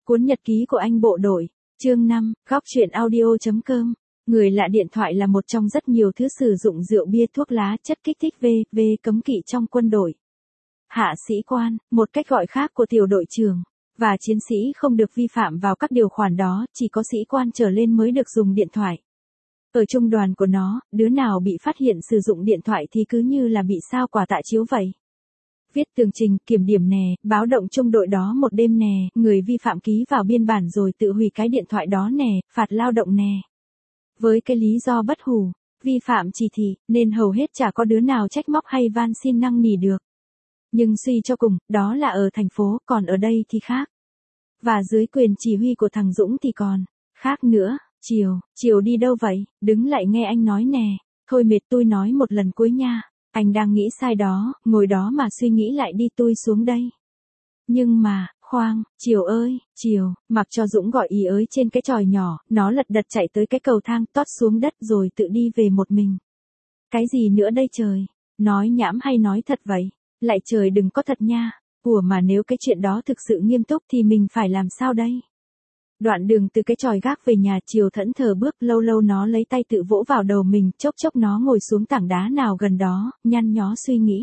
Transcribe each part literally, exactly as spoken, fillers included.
Cuốn nhật ký của anh bộ đội, chương năm, góc truyện audio.com. Người lạ điện thoại là một trong rất nhiều thứ sử dụng rượu bia thuốc lá chất kích thích v v cấm kỵ trong quân đội. Hạ sĩ quan, một cách gọi khác của tiểu đội trưởng, và chiến sĩ không được vi phạm vào các điều khoản đó, chỉ có sĩ quan trở lên mới được dùng điện thoại. Ở trung đoàn của nó, đứa nào bị phát hiện sử dụng điện thoại thì cứ như là bị sao quả tạ chiếu vậy. Viết tường trình, kiểm điểm nè, báo động trung đội đó một đêm nè, người vi phạm ký vào biên bản rồi tự hủy cái điện thoại đó nè, phạt lao động nè. Với cái lý do bất hủ, vi phạm chỉ thị, nên hầu hết chả có đứa nào trách móc hay van xin năn nỉ được. Nhưng suy cho cùng, đó là ở thành phố, còn ở đây thì khác. Và dưới quyền chỉ huy của thằng Dũng thì còn khác nữa. Chiều, chiều đi đâu vậy? Đứng lại nghe anh nói nè. Thôi mệt tôi nói một lần cuối nha. Anh đang nghĩ sai đó, ngồi đó mà suy nghĩ lại đi, tôi xuống đây. Nhưng mà, khoan, Chiều ơi, Chiều, mặc cho Dũng gọi ý ới trên cái chòi nhỏ, nó lật đật chạy tới cái cầu thang tót xuống đất rồi tự đi về một mình. Cái gì nữa đây trời? Nói nhảm hay nói thật vậy? Lại trời đừng có thật nha. Ủa mà nếu cái chuyện đó thực sự nghiêm túc thì mình phải làm sao đây? Đoạn đường từ cái chòi gác về nhà, Chiều thẫn thờ bước, lâu lâu nó lấy tay tự vỗ vào đầu mình, chốc chốc nó ngồi xuống tảng đá nào gần đó, nhăn nhó suy nghĩ.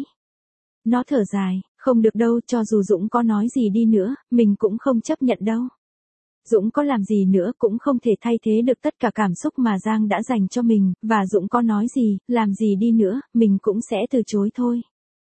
Nó thở dài, không được đâu, cho dù Dũng có nói gì đi nữa, mình cũng không chấp nhận đâu. Dũng có làm gì nữa cũng không thể thay thế được tất cả cảm xúc mà Giang đã dành cho mình, và Dũng có nói gì, làm gì đi nữa, mình cũng sẽ từ chối thôi.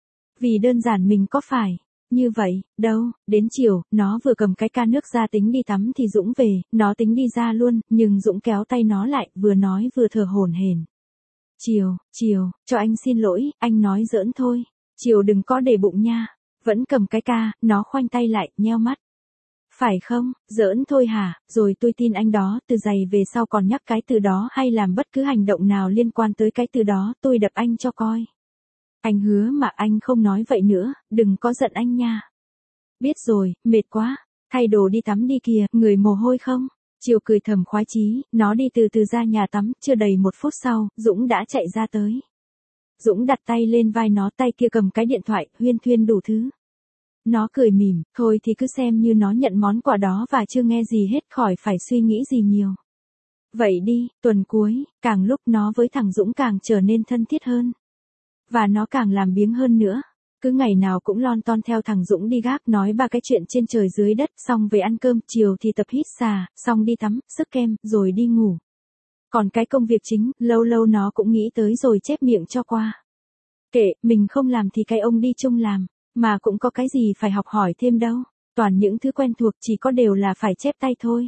Vì đơn giản mình có phải như vậy, đâu. Đến chiều, nó vừa cầm cái ca nước ra tính đi tắm thì Dũng về, nó tính đi ra luôn, nhưng Dũng kéo tay nó lại, vừa nói vừa thở hổn hển. Chiều, Chiều, cho anh xin lỗi, anh nói giỡn thôi. Chiều đừng có để bụng nha. Vẫn cầm cái ca, nó khoanh tay lại, nheo mắt. Phải không, giỡn thôi hả, rồi tôi tin anh đó, từ giày về sau còn nhắc cái từ đó hay làm bất cứ hành động nào liên quan tới cái từ đó, tôi đập anh cho coi. Anh hứa mà anh không nói vậy nữa, đừng có giận anh nha. Biết rồi, mệt quá, thay đồ đi tắm đi kìa, người mồ hôi không? Chiều cười thầm khoái chí, nó đi từ từ ra nhà tắm, chưa đầy một phút sau, Dũng đã chạy ra tới. Dũng đặt tay lên vai nó, tay kia cầm cái điện thoại, huyên thuyên đủ thứ. Nó cười mỉm, thôi thì cứ xem như nó nhận món quà đó và chưa nghe gì hết, khỏi phải suy nghĩ gì nhiều. Vậy đi, tuần cuối, càng lúc nó với thằng Dũng càng trở nên thân thiết hơn. Và nó càng làm biếng hơn nữa. Cứ ngày nào cũng lon ton theo thằng Dũng đi gác, nói ba cái chuyện trên trời dưới đất, xong về ăn cơm, chiều thì tập hít xà, xong đi tắm, sức kem, rồi đi ngủ. Còn cái công việc chính, lâu lâu nó cũng nghĩ tới rồi chép miệng cho qua. Kệ, mình không làm thì cái ông đi chung làm, mà cũng có cái gì phải học hỏi thêm đâu. Toàn những thứ quen thuộc, chỉ có đều là phải chép tay thôi.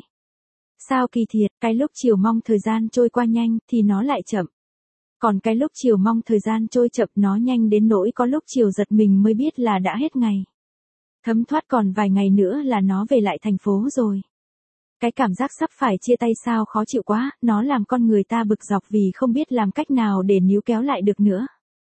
Sao kỳ thiệt, cái lúc Chiều mong thời gian trôi qua nhanh, thì nó lại chậm. Còn cái lúc Chiều mong thời gian trôi chậm, nó nhanh đến nỗi có lúc Chiều giật mình mới biết là đã hết ngày. Thấm thoát còn vài ngày nữa là nó về lại thành phố rồi. Cái cảm giác sắp phải chia tay sao khó chịu quá, nó làm con người ta bực dọc vì không biết làm cách nào để níu kéo lại được nữa.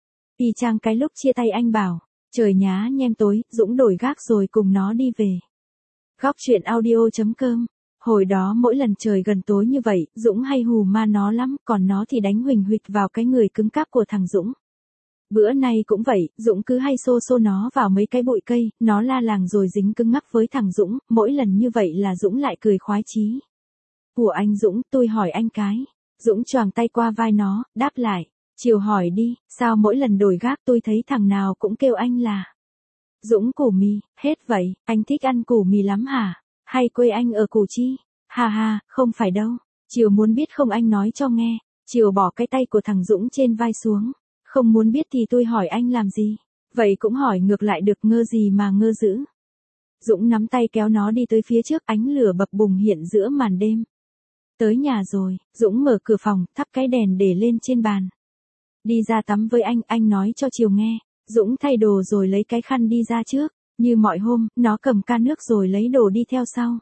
Y chang cái lúc chia tay anh bảo, trời nhá nhem tối, Dũng đổi gác rồi cùng nó đi về. Góc truyện audio.com. Hồi đó mỗi lần trời gần tối như vậy, Dũng hay hù ma nó lắm, còn nó thì đánh huỳnh huỵch vào cái người cứng cáp của thằng Dũng. Bữa nay cũng vậy, Dũng cứ hay xô xô nó vào mấy cái bụi cây, nó la làng rồi dính cứng ngắc với thằng Dũng, mỗi lần như vậy là Dũng lại cười khoái chí. Của anh Dũng, tôi hỏi anh cái. Dũng choàng tay qua vai nó, đáp lại. Chiều hỏi đi, sao mỗi lần đổi gác tôi thấy thằng nào cũng kêu anh là Dũng củ mì, hết vậy, anh thích ăn củ mì lắm hả? Hay quê anh ở Củ Chi? Ha ha, không phải đâu. Chiều muốn biết không anh nói cho nghe. Chiều bỏ cái tay của thằng Dũng trên vai xuống. Không muốn biết thì tôi hỏi anh làm gì? Vậy cũng hỏi ngược lại được, ngơ gì mà ngơ dữ. Dũng nắm tay kéo nó đi tới phía trước, ánh lửa bập bùng hiện giữa màn đêm. Tới nhà rồi, Dũng mở cửa phòng, thắp cái đèn để lên trên bàn. Đi ra tắm với anh, anh nói cho Chiều nghe. Dũng thay đồ rồi lấy cái khăn đi ra trước. Như mọi hôm, nó cầm ca nước rồi lấy đồ đi theo sau.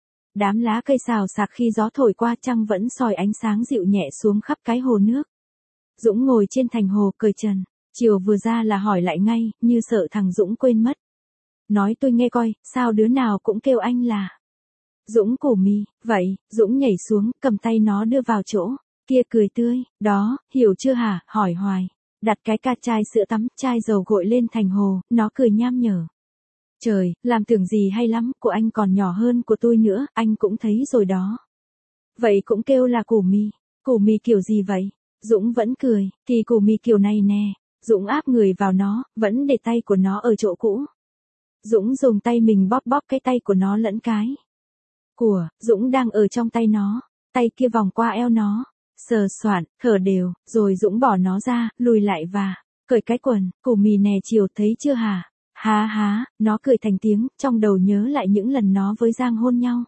Đám lá cây xào xạc khi gió thổi qua, trăng vẫn soi ánh sáng dịu nhẹ xuống khắp cái hồ nước. Dũng ngồi trên thành hồ cởi trần. Chiều vừa ra là hỏi lại ngay, như sợ thằng Dũng quên mất. Nói tôi nghe coi, sao đứa nào cũng kêu anh là Dũng củ mì, vậy, Dũng nhảy xuống, cầm tay nó đưa vào chỗ. Kia cười tươi, đó, hiểu chưa hả, hỏi hoài. Đặt cái ca chai sữa tắm, chai dầu gội lên thành hồ, nó cười nham nhở. Trời, làm tưởng gì hay lắm, của anh còn nhỏ hơn của tôi nữa, anh cũng thấy rồi đó. Vậy cũng kêu là củ mì. Củ mì kiểu gì vậy? Dũng vẫn cười, thì củ mì kiểu này nè. Dũng áp người vào nó, vẫn để tay của nó ở chỗ cũ. Dũng dùng tay mình bóp bóp cái tay của nó lẫn cái của Dũng đang ở trong tay nó, tay kia vòng qua eo nó, sờ soạn, thở đều, rồi Dũng bỏ nó ra, lùi lại và cởi cái quần. Củ mì nè Chiều thấy chưa hả? Há há, nó cười thành tiếng, trong đầu nhớ lại những lần nó với Giang hôn nhau.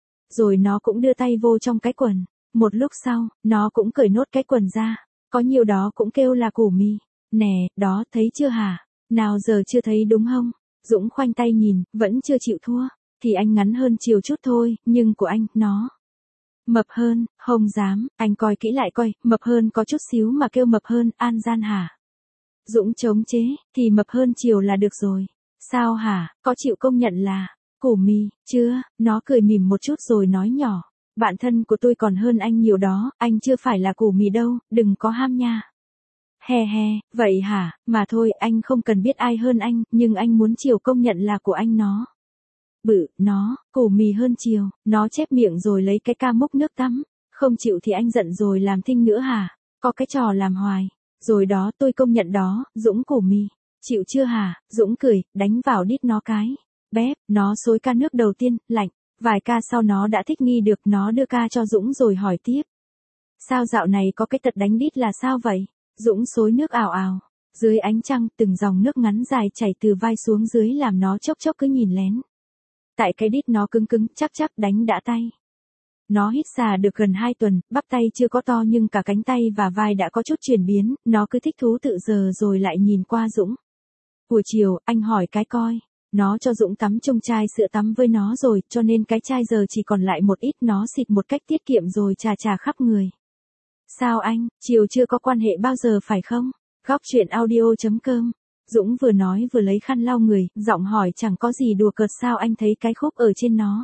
Rồi nó cũng đưa tay vô trong cái quần. Một lúc sau, nó cũng cởi nốt cái quần ra. Có nhiều đó cũng kêu là củ mì. Nè, đó, thấy chưa hả? Nào giờ chưa thấy đúng không? Dũng khoanh tay nhìn, vẫn chưa chịu thua. Thì anh ngắn hơn Chiều chút thôi, nhưng của anh, nó mập hơn, không dám, anh coi kỹ lại coi, mập hơn có chút xíu mà kêu mập hơn, an gian hả? Dũng chống chế, thì mập hơn Chiều là được rồi. Sao hả, có chịu công nhận là củ mì, chưa? Nó cười mỉm một chút rồi nói nhỏ. Bạn thân của tôi còn hơn anh nhiều đó, anh chưa phải là củ mì đâu, đừng có ham nha. He he, vậy hả, mà thôi anh không cần biết ai hơn anh, nhưng anh muốn Chiều công nhận là của anh nó. Bự, nó, củ mì hơn Chiều, nó chép miệng rồi lấy cái ca múc nước tắm. Không chịu thì anh giận rồi làm thinh nữa hả? Có cái trò làm hoài. Rồi đó tôi công nhận đó, Dũng củ mì. Chịu chưa hả? Dũng cười, đánh vào đít nó cái. Bép, nó xối ca nước đầu tiên, lạnh. Vài ca sau nó đã thích nghi được, nó đưa ca cho Dũng rồi hỏi tiếp. Sao dạo này có cái tật đánh đít là sao vậy? Dũng xối nước ào ào. Dưới ánh trăng, từng dòng nước ngắn dài chảy từ vai xuống dưới làm nó chốc chốc cứ nhìn lén. Tại cái đít nó cứng cứng, chắc chắc đánh đã tay. Nó hít xà được gần hai tuần, bắp tay chưa có to nhưng cả cánh tay và vai đã có chút chuyển biến, nó cứ thích thú tự giờ rồi lại nhìn qua Dũng. Buổi chiều, anh hỏi cái coi. Nó cho Dũng tắm chung chai sữa tắm với nó rồi, cho nên cái chai giờ chỉ còn lại một ít, nó xịt một cách tiết kiệm rồi chà chà khắp người. Sao anh, Chiều chưa có quan hệ bao giờ phải không? Góc chuyện audio chấm com. Dũng vừa nói vừa lấy khăn lau người, giọng hỏi chẳng có gì đùa cợt. Sao anh thấy cái khúc ở trên nó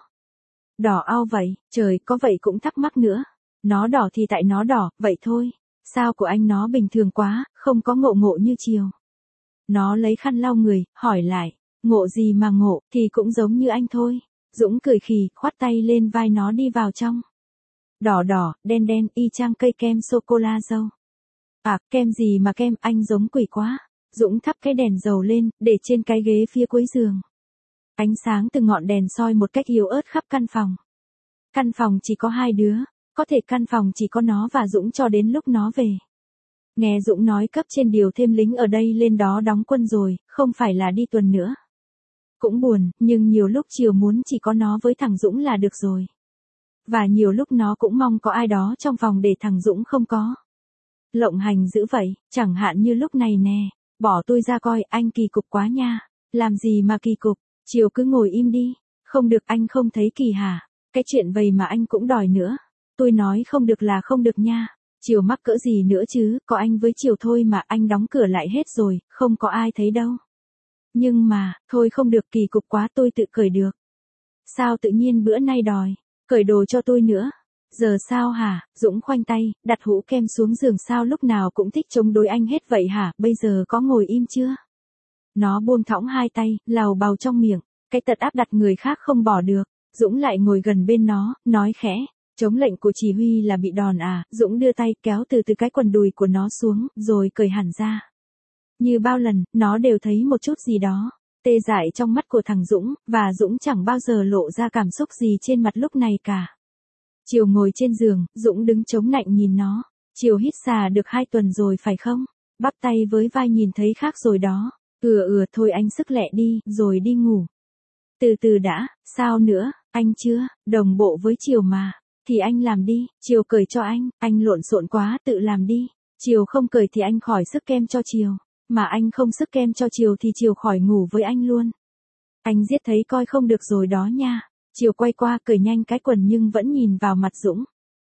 đỏ ao vậy? Trời, có vậy cũng thắc mắc nữa. Nó đỏ thì tại nó đỏ, vậy thôi. Sao của anh nó bình thường quá, không có ngộ ngộ như Chiều. Nó lấy khăn lau người, hỏi lại. Ngộ gì mà ngộ, thì cũng giống như anh thôi. Dũng cười khì, khoát tay lên vai nó đi vào trong. Đỏ đỏ, đen đen, y chang cây kem sô-cô-la dâu. À, kem gì mà kem, anh giống quỷ quá. Dũng thắp cái đèn dầu lên, để trên cái ghế phía cuối giường. Ánh sáng từ ngọn đèn soi một cách yếu ớt khắp căn phòng. Căn phòng chỉ có hai đứa, có thể căn phòng chỉ có nó và Dũng cho đến lúc nó về. Nghe Dũng nói cấp trên điều thêm lính ở đây lên đó đóng quân rồi, không phải là đi tuần nữa. Cũng buồn, nhưng nhiều lúc Chiều muốn chỉ có nó với thằng Dũng là được rồi. Và nhiều lúc nó cũng mong có ai đó trong phòng để thằng Dũng không có. Lộng hành dữ vậy, chẳng hạn như lúc này nè. Bỏ tôi ra coi, anh kỳ cục quá nha. Làm gì mà kỳ cục, Chiều cứ ngồi im đi. Không được, anh không thấy kỳ hả? Cái chuyện vậy mà anh cũng đòi nữa. Tôi nói không được là không được nha. Chiều mắc cỡ gì nữa chứ, có anh với Chiều thôi mà, anh đóng cửa lại hết rồi, không có ai thấy đâu. Nhưng mà, thôi không được, kỳ cục quá, tôi tự cởi được. Sao tự nhiên bữa nay đòi cởi đồ cho tôi nữa? Giờ sao hả? Dũng khoanh tay, đặt hũ kem xuống giường. Sao lúc nào cũng thích chống đối anh hết vậy hả? Bây giờ có ngồi im chưa? Nó buông thõng hai tay, lào bào trong miệng. Cái tật áp đặt người khác không bỏ được. Dũng lại ngồi gần bên nó, nói khẽ. Chống lệnh của chỉ huy là bị đòn à? Dũng đưa tay kéo từ từ cái quần đùi của nó xuống, rồi cởi hẳn ra. Như bao lần, nó đều thấy một chút gì đó tê dại trong mắt của thằng Dũng, và Dũng chẳng bao giờ lộ ra cảm xúc gì trên mặt lúc này cả. Chiều ngồi trên giường, Dũng đứng chống nạnh nhìn nó. Chiều hít xà được hai tuần rồi phải không? Bắp tay với vai nhìn thấy khác rồi đó. Ừ ừ thôi anh sức lẹ đi, rồi đi ngủ. Từ từ đã, sao nữa, anh chưa, đồng bộ với Chiều mà. Thì anh làm đi, Chiều cởi cho anh, anh lộn xộn quá, tự làm đi. Chiều không cởi thì anh khỏi sức kem cho Chiều. Mà anh không sức kem cho Chiều thì Chiều khỏi ngủ với anh luôn. Anh giết thấy coi không được rồi đó nha. Chiều quay qua cởi nhanh cái quần nhưng vẫn nhìn vào mặt Dũng.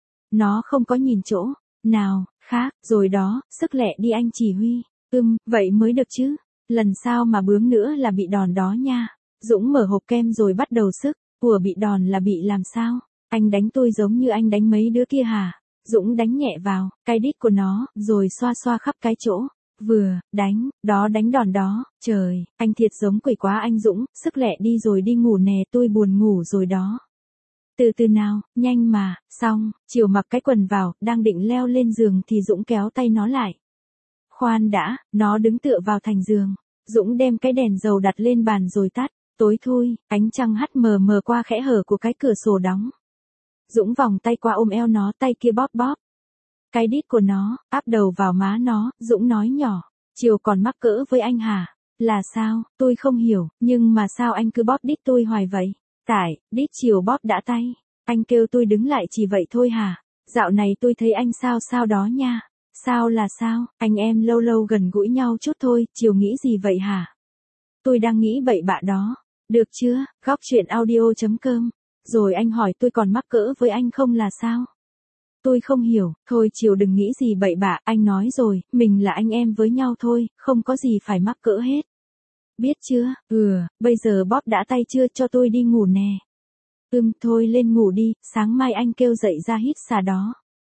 Nó không có nhìn chỗ nào khác, rồi đó, sức lẹ đi anh chỉ huy. Ừm, vậy mới được chứ. Lần sau mà bướng nữa là bị đòn đó nha. Dũng mở hộp kem rồi bắt đầu sức. Vừa bị đòn là bị làm sao? Anh đánh tôi giống như anh đánh mấy đứa kia hả? Dũng đánh nhẹ vào cái đít của nó, rồi xoa xoa khắp cái chỗ Vừa, đánh, đó đánh đòn đó, trời, anh thiệt giống quỷ quá anh Dũng, sức lẹ đi rồi đi ngủ nè, tôi buồn ngủ rồi đó. Từ từ nào, nhanh mà, xong, Chiều mặc cái quần vào, đang định leo lên giường thì Dũng kéo tay nó lại. Khoan đã, nó đứng tựa vào thành giường. Dũng đem cái đèn dầu đặt lên bàn rồi tắt, tối thui, ánh trăng hắt mờ mờ qua khẽ hở của cái cửa sổ đóng. Dũng vòng tay qua ôm eo nó, tay kia bóp bóp cái đít của nó, áp đầu vào má nó, Dũng nói nhỏ, Chiều còn mắc cỡ với anh hả? Là sao, tôi không hiểu, nhưng mà sao anh cứ bóp đít tôi hoài vậy? Tại, đít Chiều bóp đã tay, anh kêu tôi đứng lại chỉ vậy thôi hả? Dạo này tôi thấy anh sao sao đó nha. Sao là sao, anh em lâu lâu gần gũi nhau chút thôi, Chiều nghĩ gì vậy hả? Tôi đang nghĩ bậy bạ đó. Được chưa, góc chuyện audio chấm com. Rồi anh hỏi tôi còn mắc cỡ với anh không là sao? Tôi không hiểu, thôi Chiều đừng nghĩ gì bậy bạ, anh nói rồi, mình là anh em với nhau thôi, không có gì phải mắc cỡ hết. Biết chưa, ừ, bây giờ bóp đã tay chưa, cho tôi đi ngủ nè. Ừm, thôi lên ngủ đi, sáng mai anh kêu dậy ra hít xà đó.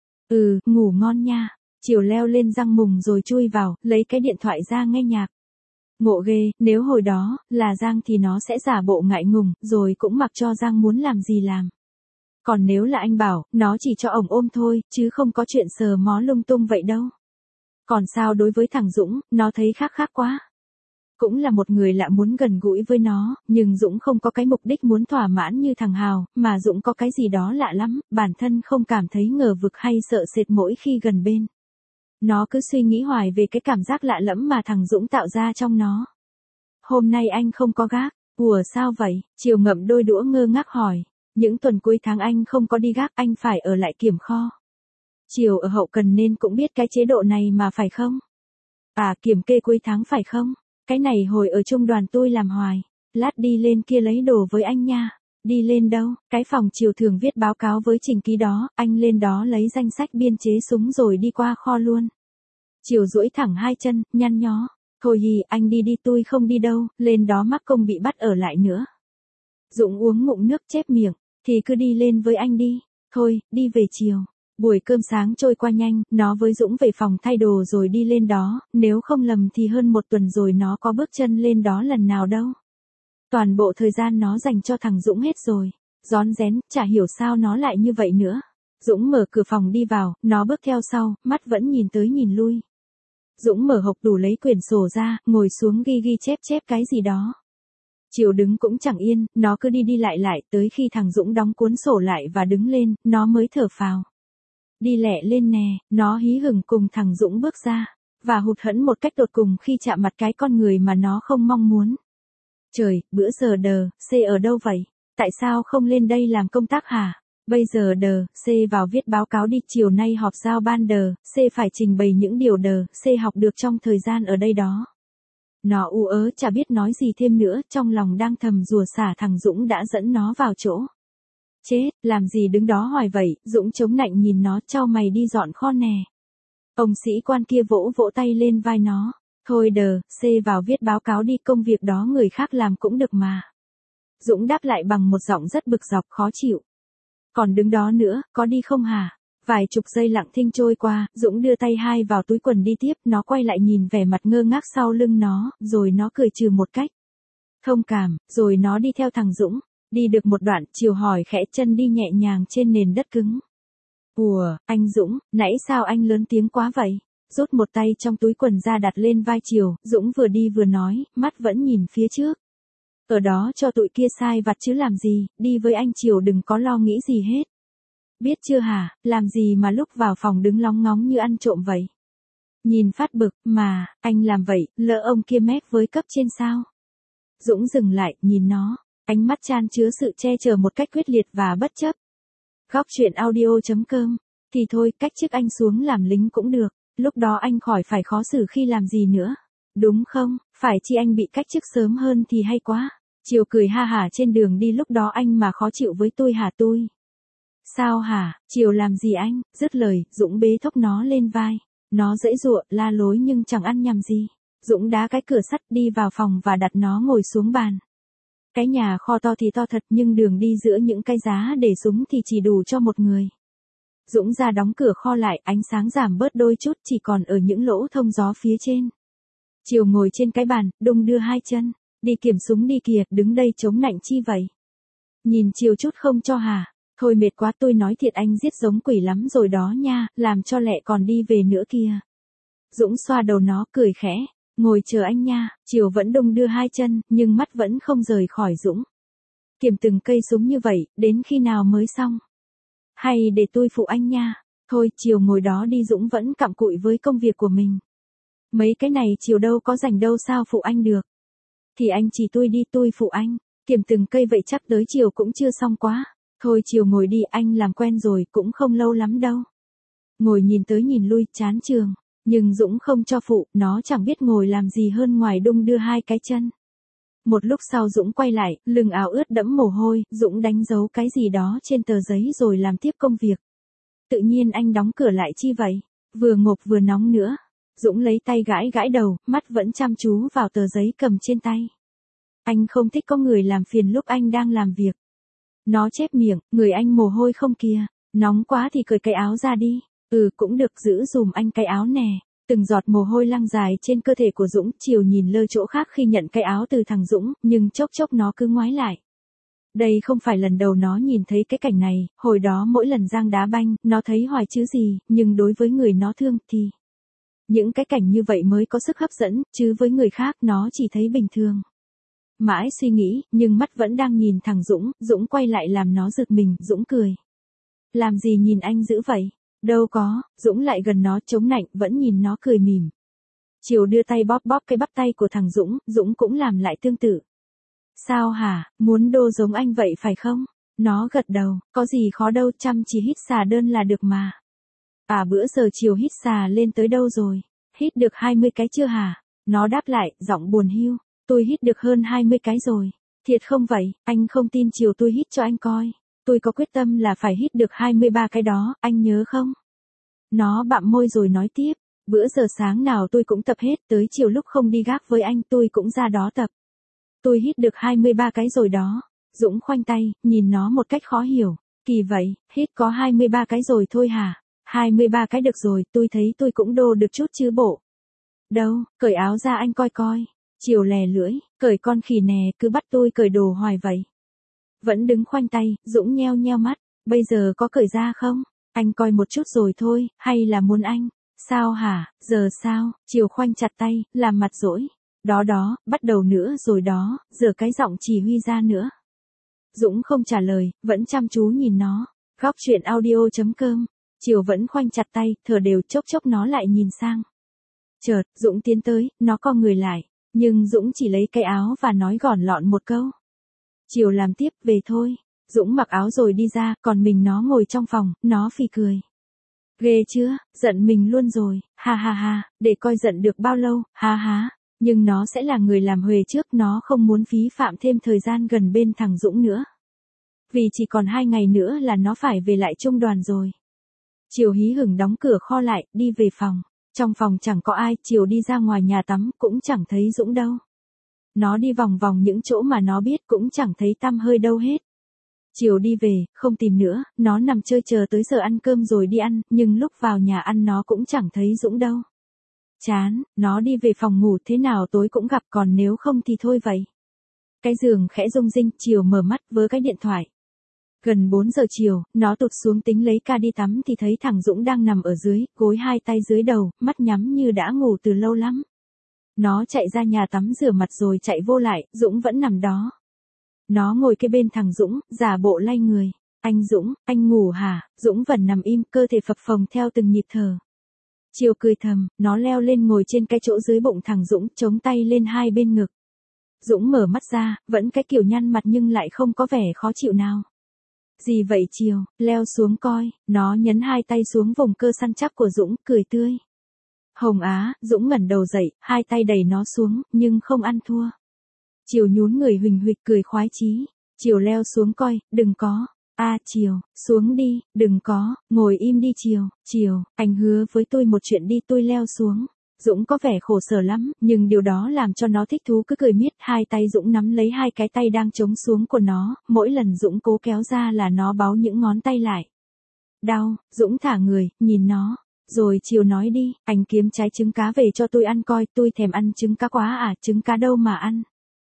Ừ, ngủ ngon nha. Chiều leo lên răng mùng rồi chui vào, lấy cái điện thoại ra nghe nhạc. Ngộ ghê, nếu hồi đó, là Giang thì nó sẽ giả bộ ngại ngùng, rồi cũng mặc cho Giang muốn làm gì làm. Còn nếu là anh Bảo, nó chỉ cho ổng ôm thôi, chứ không có chuyện sờ mó lung tung vậy đâu. Còn sao đối với thằng Dũng, nó thấy khác khác quá. Cũng là một người lạ muốn gần gũi với nó, nhưng Dũng không có cái mục đích muốn thỏa mãn như thằng Hào, mà Dũng có cái gì đó lạ lắm, bản thân không cảm thấy ngờ vực hay sợ sệt mỗi khi gần bên. Nó cứ suy nghĩ hoài về cái cảm giác lạ lẫm mà thằng Dũng tạo ra trong nó. Hôm nay anh không có gác, ủa sao vậy? Chiều ngậm đôi đũa ngơ ngác hỏi. Những tuần cuối tháng anh không có đi gác, anh phải ở lại kiểm kho. Chiều ở hậu cần nên cũng biết cái chế độ này mà phải không? À, kiểm kê cuối tháng phải không? Cái này hồi ở trung đoàn tôi làm hoài. Lát đi lên kia lấy đồ với anh nha. Đi lên đâu? Cái phòng Chiều thường viết báo cáo với trình ký đó, anh lên đó lấy danh sách biên chế súng rồi đi qua kho luôn. Chiều duỗi thẳng hai chân, nhăn nhó. Thôi hì, anh đi đi, tôi không đi đâu, lên đó mắc công bị bắt ở lại nữa. Dũng uống ngụm nước chép miệng, thì cứ đi lên với anh đi. Thôi, đi về Chiều. Buổi cơm sáng trôi qua nhanh, nó với Dũng về phòng thay đồ rồi đi lên đó, nếu không lầm thì hơn một tuần rồi nó có bước chân lên đó lần nào đâu. Toàn bộ thời gian nó dành cho thằng Dũng hết rồi. Rón rén, chả hiểu sao nó lại như vậy nữa. Dũng mở cửa phòng đi vào, nó bước theo sau, mắt vẫn nhìn tới nhìn lui. Dũng mở hộp tủ lấy quyển sổ ra, ngồi xuống ghi ghi chép chép cái gì đó. Chiều đứng cũng chẳng yên, nó cứ đi đi lại lại, tới khi thằng Dũng đóng cuốn sổ lại và đứng lên, nó mới thở phào. Đi lẹ lên nè, nó hí hửng cùng thằng Dũng bước ra, và hụt hẫng một cách đột cùng khi chạm mặt cái con người mà nó không mong muốn. Trời, bữa giờ đờ, C ở đâu vậy? Tại sao không lên đây làm công tác hả? Bây giờ đờ, C vào viết báo cáo đi, chiều nay họp giao ban đờ, C phải trình bày những điều đờ, C học được trong thời gian ở đây đó. Nó u ớ chả biết nói gì thêm nữa, trong lòng đang thầm rủa xả thằng Dũng đã dẫn nó vào chỗ. Chết, làm gì đứng đó hoài vậy, Dũng chống nạnh nhìn nó, chau mày đi dọn kho nè. Ông sĩ quan kia vỗ vỗ tay lên vai nó. Thôi đờ, C vào viết báo cáo đi, công việc đó người khác làm cũng được mà. Dũng đáp lại bằng một giọng rất bực dọc khó chịu. Còn đứng đó nữa, có đi không hả? Vài chục giây lặng thinh trôi qua, Dũng đưa tay hai vào túi quần đi tiếp, nó quay lại nhìn vẻ mặt ngơ ngác sau lưng nó, rồi nó cười trừ một cách thông cảm, rồi nó đi theo thằng Dũng. Đi được một đoạn, Chiều hỏi khẽ, chân đi nhẹ nhàng trên nền đất cứng. Ủa, anh Dũng, nãy sao anh lớn tiếng quá vậy? Rút một tay trong túi quần ra đặt lên vai Chiều, Dũng vừa đi vừa nói, mắt vẫn nhìn phía trước. Ở đó cho tụi kia sai vặt chứ làm gì, đi với anh Chiều đừng có lo nghĩ gì hết. Biết chưa hả, làm gì mà lúc vào phòng đứng lóng ngóng như ăn trộm vậy? Nhìn phát bực, mà, anh làm vậy, lỡ ông kia mét với cấp trên sao? Dũng dừng lại, nhìn nó, ánh mắt chan chứa sự che chở một cách quyết liệt và bất chấp. Góc chuyện audio chấm com. Thì thôi, cách chức anh xuống làm lính cũng được, lúc đó anh khỏi phải khó xử khi làm gì nữa. Đúng không, phải chi anh bị cách chức sớm hơn thì hay quá. Chiều cười ha hả trên đường đi, lúc đó anh mà khó chịu với tôi hả tôi? Sao hả, Chiều làm gì anh? Dứt lời, Dũng bế thốc nó lên vai. Nó giãy giụa, la lối nhưng chẳng ăn nhầm gì. Dũng đá cái cửa sắt đi vào phòng và đặt nó ngồi xuống bàn. Cái nhà kho to thì to thật, nhưng đường đi giữa những cái giá để súng thì chỉ đủ cho một người. Dũng ra đóng cửa kho lại, ánh sáng giảm bớt đôi chút, chỉ còn ở những lỗ thông gió phía trên. Chiều ngồi trên cái bàn, đung đưa hai chân. Đi kiểm súng đi kìa, đứng đây chống nạnh chi vậy? Nhìn Chiều chút không cho hả? Thôi mệt quá, tôi nói thiệt anh giết giống quỷ lắm rồi đó nha, làm cho lẹ còn đi về nữa kìa. Dũng xoa đầu nó, cười khẽ. Ngồi chờ anh nha. Chiều vẫn đung đưa hai chân, nhưng mắt vẫn không rời khỏi Dũng. Kiểm từng cây súng như vậy, đến khi nào mới xong? Hay để tôi phụ anh nha. Thôi, Chiều ngồi đó đi, Dũng vẫn cặm cụi với công việc của mình. Mấy cái này Chiều đâu có rảnh đâu, sao phụ anh được. Thì anh chỉ tôi đi, tôi phụ anh. Kiểm từng cây vậy chắc tới chiều cũng chưa xong quá. Thôi Chiều ngồi đi, anh làm quen rồi, cũng không lâu lắm đâu. Ngồi nhìn tới nhìn lui, chán trường. Nhưng Dũng không cho phụ, nó chẳng biết ngồi làm gì hơn ngoài đung đưa hai cái chân. Một lúc sau Dũng quay lại, lưng áo ướt đẫm mồ hôi, Dũng đánh dấu cái gì đó trên tờ giấy rồi làm tiếp công việc. Tự nhiên anh đóng cửa lại chi vậy? Vừa ngộp vừa nóng nữa. Dũng lấy tay gãi gãi đầu, mắt vẫn chăm chú vào tờ giấy cầm trên tay. Anh không thích có người làm phiền lúc anh đang làm việc. Nó chép miệng, người anh mồ hôi không kìa. Nóng quá thì cởi cái áo ra đi. Ừ cũng được, giữ dùm anh cái áo nè. Từng giọt mồ hôi lăn dài trên cơ thể của Dũng. Chiều nhìn lơ chỗ khác khi nhận cái áo từ thằng Dũng, nhưng chốc chốc nó cứ ngoái lại. Đây không phải lần đầu nó nhìn thấy cái cảnh này, hồi đó mỗi lần Giang đá banh, nó thấy hoài chứ gì, nhưng đối với người nó thương thì... Những cái cảnh như vậy mới có sức hấp dẫn, chứ với người khác nó chỉ thấy bình thường. Mãi suy nghĩ, nhưng mắt vẫn đang nhìn thằng Dũng, Dũng quay lại làm nó giật mình, Dũng cười. Làm gì nhìn anh dữ vậy? Đâu có, Dũng lại gần nó chống nạnh, vẫn nhìn nó cười mỉm. Chiều đưa tay bóp bóp cái bắp tay của thằng Dũng, Dũng cũng làm lại tương tự. Sao hả, muốn đô giống anh vậy phải không? Nó gật đầu, có gì khó đâu, chăm chỉ hít xà đơn là được mà. À bữa giờ Chiều hít xà lên tới đâu rồi? Hít được hai mươi cái chưa hả? Nó đáp lại, giọng buồn hiu. Tôi hít được hơn hai mươi cái rồi. Thiệt không vậy, anh không tin Chiều tôi hít cho anh coi. Tôi có quyết tâm là phải hít được hai mươi ba cái đó, anh nhớ không? Nó bặm môi rồi nói tiếp. Bữa giờ sáng nào tôi cũng tập hết, tới chiều lúc không đi gác với anh tôi cũng ra đó tập. Tôi hít được hai mươi ba cái rồi đó. Dũng khoanh tay, nhìn nó một cách khó hiểu. Kỳ vậy, hít có hai mươi ba cái rồi thôi hả? hai mươi ba cái được rồi, tôi thấy tôi cũng đô được chút chứ bộ. Đâu, cởi áo ra anh coi coi. Chiều lè lưỡi, cởi con khỉ nè, cứ bắt tôi cởi đồ hoài vậy. Vẫn đứng khoanh tay, Dũng nheo nheo mắt. Bây giờ có cởi ra không? Anh coi một chút rồi thôi, hay là muốn anh? Sao hả, giờ sao? Chiều khoanh chặt tay, làm mặt dỗi. Đó đó, bắt đầu nữa rồi đó, giờ cái giọng chỉ huy ra nữa. Dũng không trả lời, vẫn chăm chú nhìn nó. Góc truyện audio chấm com. Chiều vẫn khoanh chặt tay, thở đều, chốc chốc nó lại nhìn sang. Chợt, Dũng tiến tới, nó co người lại. Nhưng Dũng chỉ lấy cái áo và nói gọn lọn một câu. Chiều làm tiếp, về thôi. Dũng mặc áo rồi đi ra, còn mình nó ngồi trong phòng, nó phì cười. Ghê chưa, giận mình luôn rồi, ha ha ha, để coi giận được bao lâu, ha ha. Nhưng nó sẽ là người làm huề trước, nó không muốn phí phạm thêm thời gian gần bên thằng Dũng nữa. Vì chỉ còn hai ngày nữa là nó phải về lại trung đoàn rồi. Chiều hí hửng đóng cửa kho lại, đi về phòng. Trong phòng chẳng có ai, Chiều đi ra ngoài nhà tắm, cũng chẳng thấy Dũng đâu. Nó đi vòng vòng những chỗ mà nó biết, cũng chẳng thấy tăm hơi đâu hết. Chiều đi về, không tìm nữa, nó nằm chơi chờ tới giờ ăn cơm rồi đi ăn, nhưng lúc vào nhà ăn nó cũng chẳng thấy Dũng đâu. Chán, nó đi về phòng ngủ, thế nào tối cũng gặp, còn nếu không thì thôi vậy. Cái giường khẽ rung rinh, Chiều mở mắt vớ cái điện thoại. Gần bốn giờ chiều, nó tụt xuống tính lấy ca đi tắm thì thấy thằng Dũng đang nằm ở dưới, gối hai tay dưới đầu, mắt nhắm như đã ngủ từ lâu lắm. Nó chạy ra nhà tắm rửa mặt rồi chạy vô lại, Dũng vẫn nằm đó. Nó ngồi kế bên thằng Dũng, giả bộ lay người. Anh Dũng, anh ngủ hả? Dũng vẫn nằm im, cơ thể phập phồng theo từng nhịp thở. Chiều cười thầm, nó leo lên ngồi trên cái chỗ dưới bụng thằng Dũng, chống tay lên hai bên ngực. Dũng mở mắt ra, vẫn cái kiểu nhăn mặt nhưng lại không có vẻ khó chịu nào. Gì vậy Chiều, leo xuống coi, nó nhấn hai tay xuống vùng cơ săn chắc của Dũng, cười tươi. Hồng Á, Dũng ngẩng đầu dậy, hai tay đẩy nó xuống, nhưng không ăn thua. Chiều nhún người huỳnh huỵch cười khoái chí. Chiều leo xuống coi, đừng có. A à, Chiều, xuống đi, đừng có, ngồi im đi Chiều. Chiều, anh hứa với tôi một chuyện đi, tôi leo xuống. Dũng có vẻ khổ sở lắm, nhưng điều đó làm cho nó thích thú, cứ cười miết. Hai tay Dũng nắm lấy hai cái tay đang chống xuống của nó, mỗi lần Dũng cố kéo ra là nó báu những ngón tay lại. đau, Dũng thả người, nhìn nó. Rồi chiều nói đi, anh kiếm trái trứng cá về cho tôi ăn coi, tôi thèm ăn trứng cá quá à, trứng cá đâu mà ăn.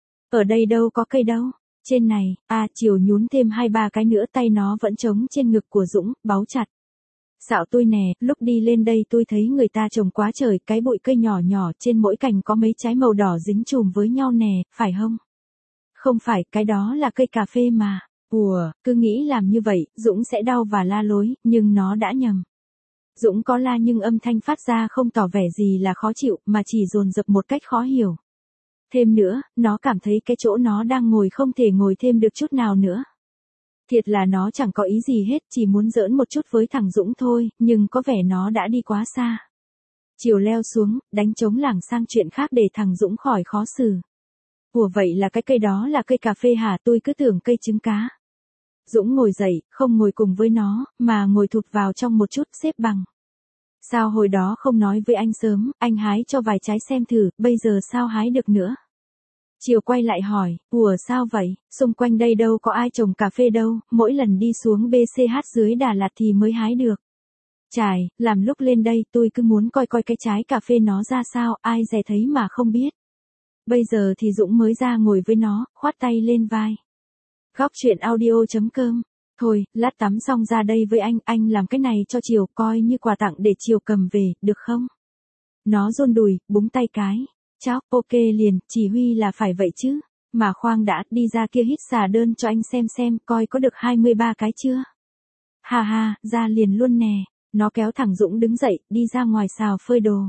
Ở đây đâu có cây đâu. Trên này, à chiều nhún thêm hai ba cái nữa, tay nó vẫn trống trên ngực của Dũng, báu chặt. Xạo tôi nè, lúc đi lên đây tôi thấy người ta trồng quá trời cái bụi cây nhỏ nhỏ, trên mỗi cành có mấy trái màu đỏ dính chùm với nhau nè, phải không? Không phải, cái đó là cây cà phê mà. Ủa, cứ nghĩ làm như vậy, Dũng sẽ đau và la lối, nhưng nó đã nhầm. Dũng có la nhưng âm thanh phát ra không tỏ vẻ gì là khó chịu, mà chỉ dồn dập một cách khó hiểu. Thêm nữa, nó cảm thấy cái chỗ nó đang ngồi không thể ngồi thêm được chút nào nữa. Thiệt là nó chẳng có ý gì hết, chỉ muốn giỡn một chút với thằng Dũng thôi, nhưng có vẻ nó đã đi quá xa. Chiều leo xuống, đánh trống lảng sang chuyện khác để thằng Dũng khỏi khó xử. Ủa vậy là cái cây đó là cây cà phê hả, tôi cứ tưởng cây trứng cá. Dũng ngồi dậy, không ngồi cùng với nó, mà ngồi thụt vào trong một chút, xếp bằng. Sao hồi đó không nói với anh sớm, anh hái cho vài trái xem thử, bây giờ sao hái được nữa? Chiều quay lại hỏi, ủa sao vậy, xung quanh đây đâu có ai trồng cà phê đâu, mỗi lần đi xuống bê xê hát dưới Đà Lạt thì mới hái được. Chài, làm lúc lên đây tôi cứ muốn coi coi cái trái cà phê nó ra sao, ai dè thấy mà không biết. Bây giờ thì Dũng mới ra ngồi với nó, khoát tay lên vai. Góc chuyện audio chấm com. Thôi, lát tắm xong ra đây với anh, anh làm cái này cho Chiều coi như quà tặng để Chiều cầm về, được không? Nó run đùi, búng tay cái. Cháo, ok liền, chỉ huy là phải vậy chứ. Mà khoan đã, đi ra kia hít xà đơn cho anh xem xem, coi có được hai mươi ba cái chưa? Hà hà, ra liền luôn nè. Nó kéo thằng Dũng đứng dậy, đi ra ngoài xào phơi đồ.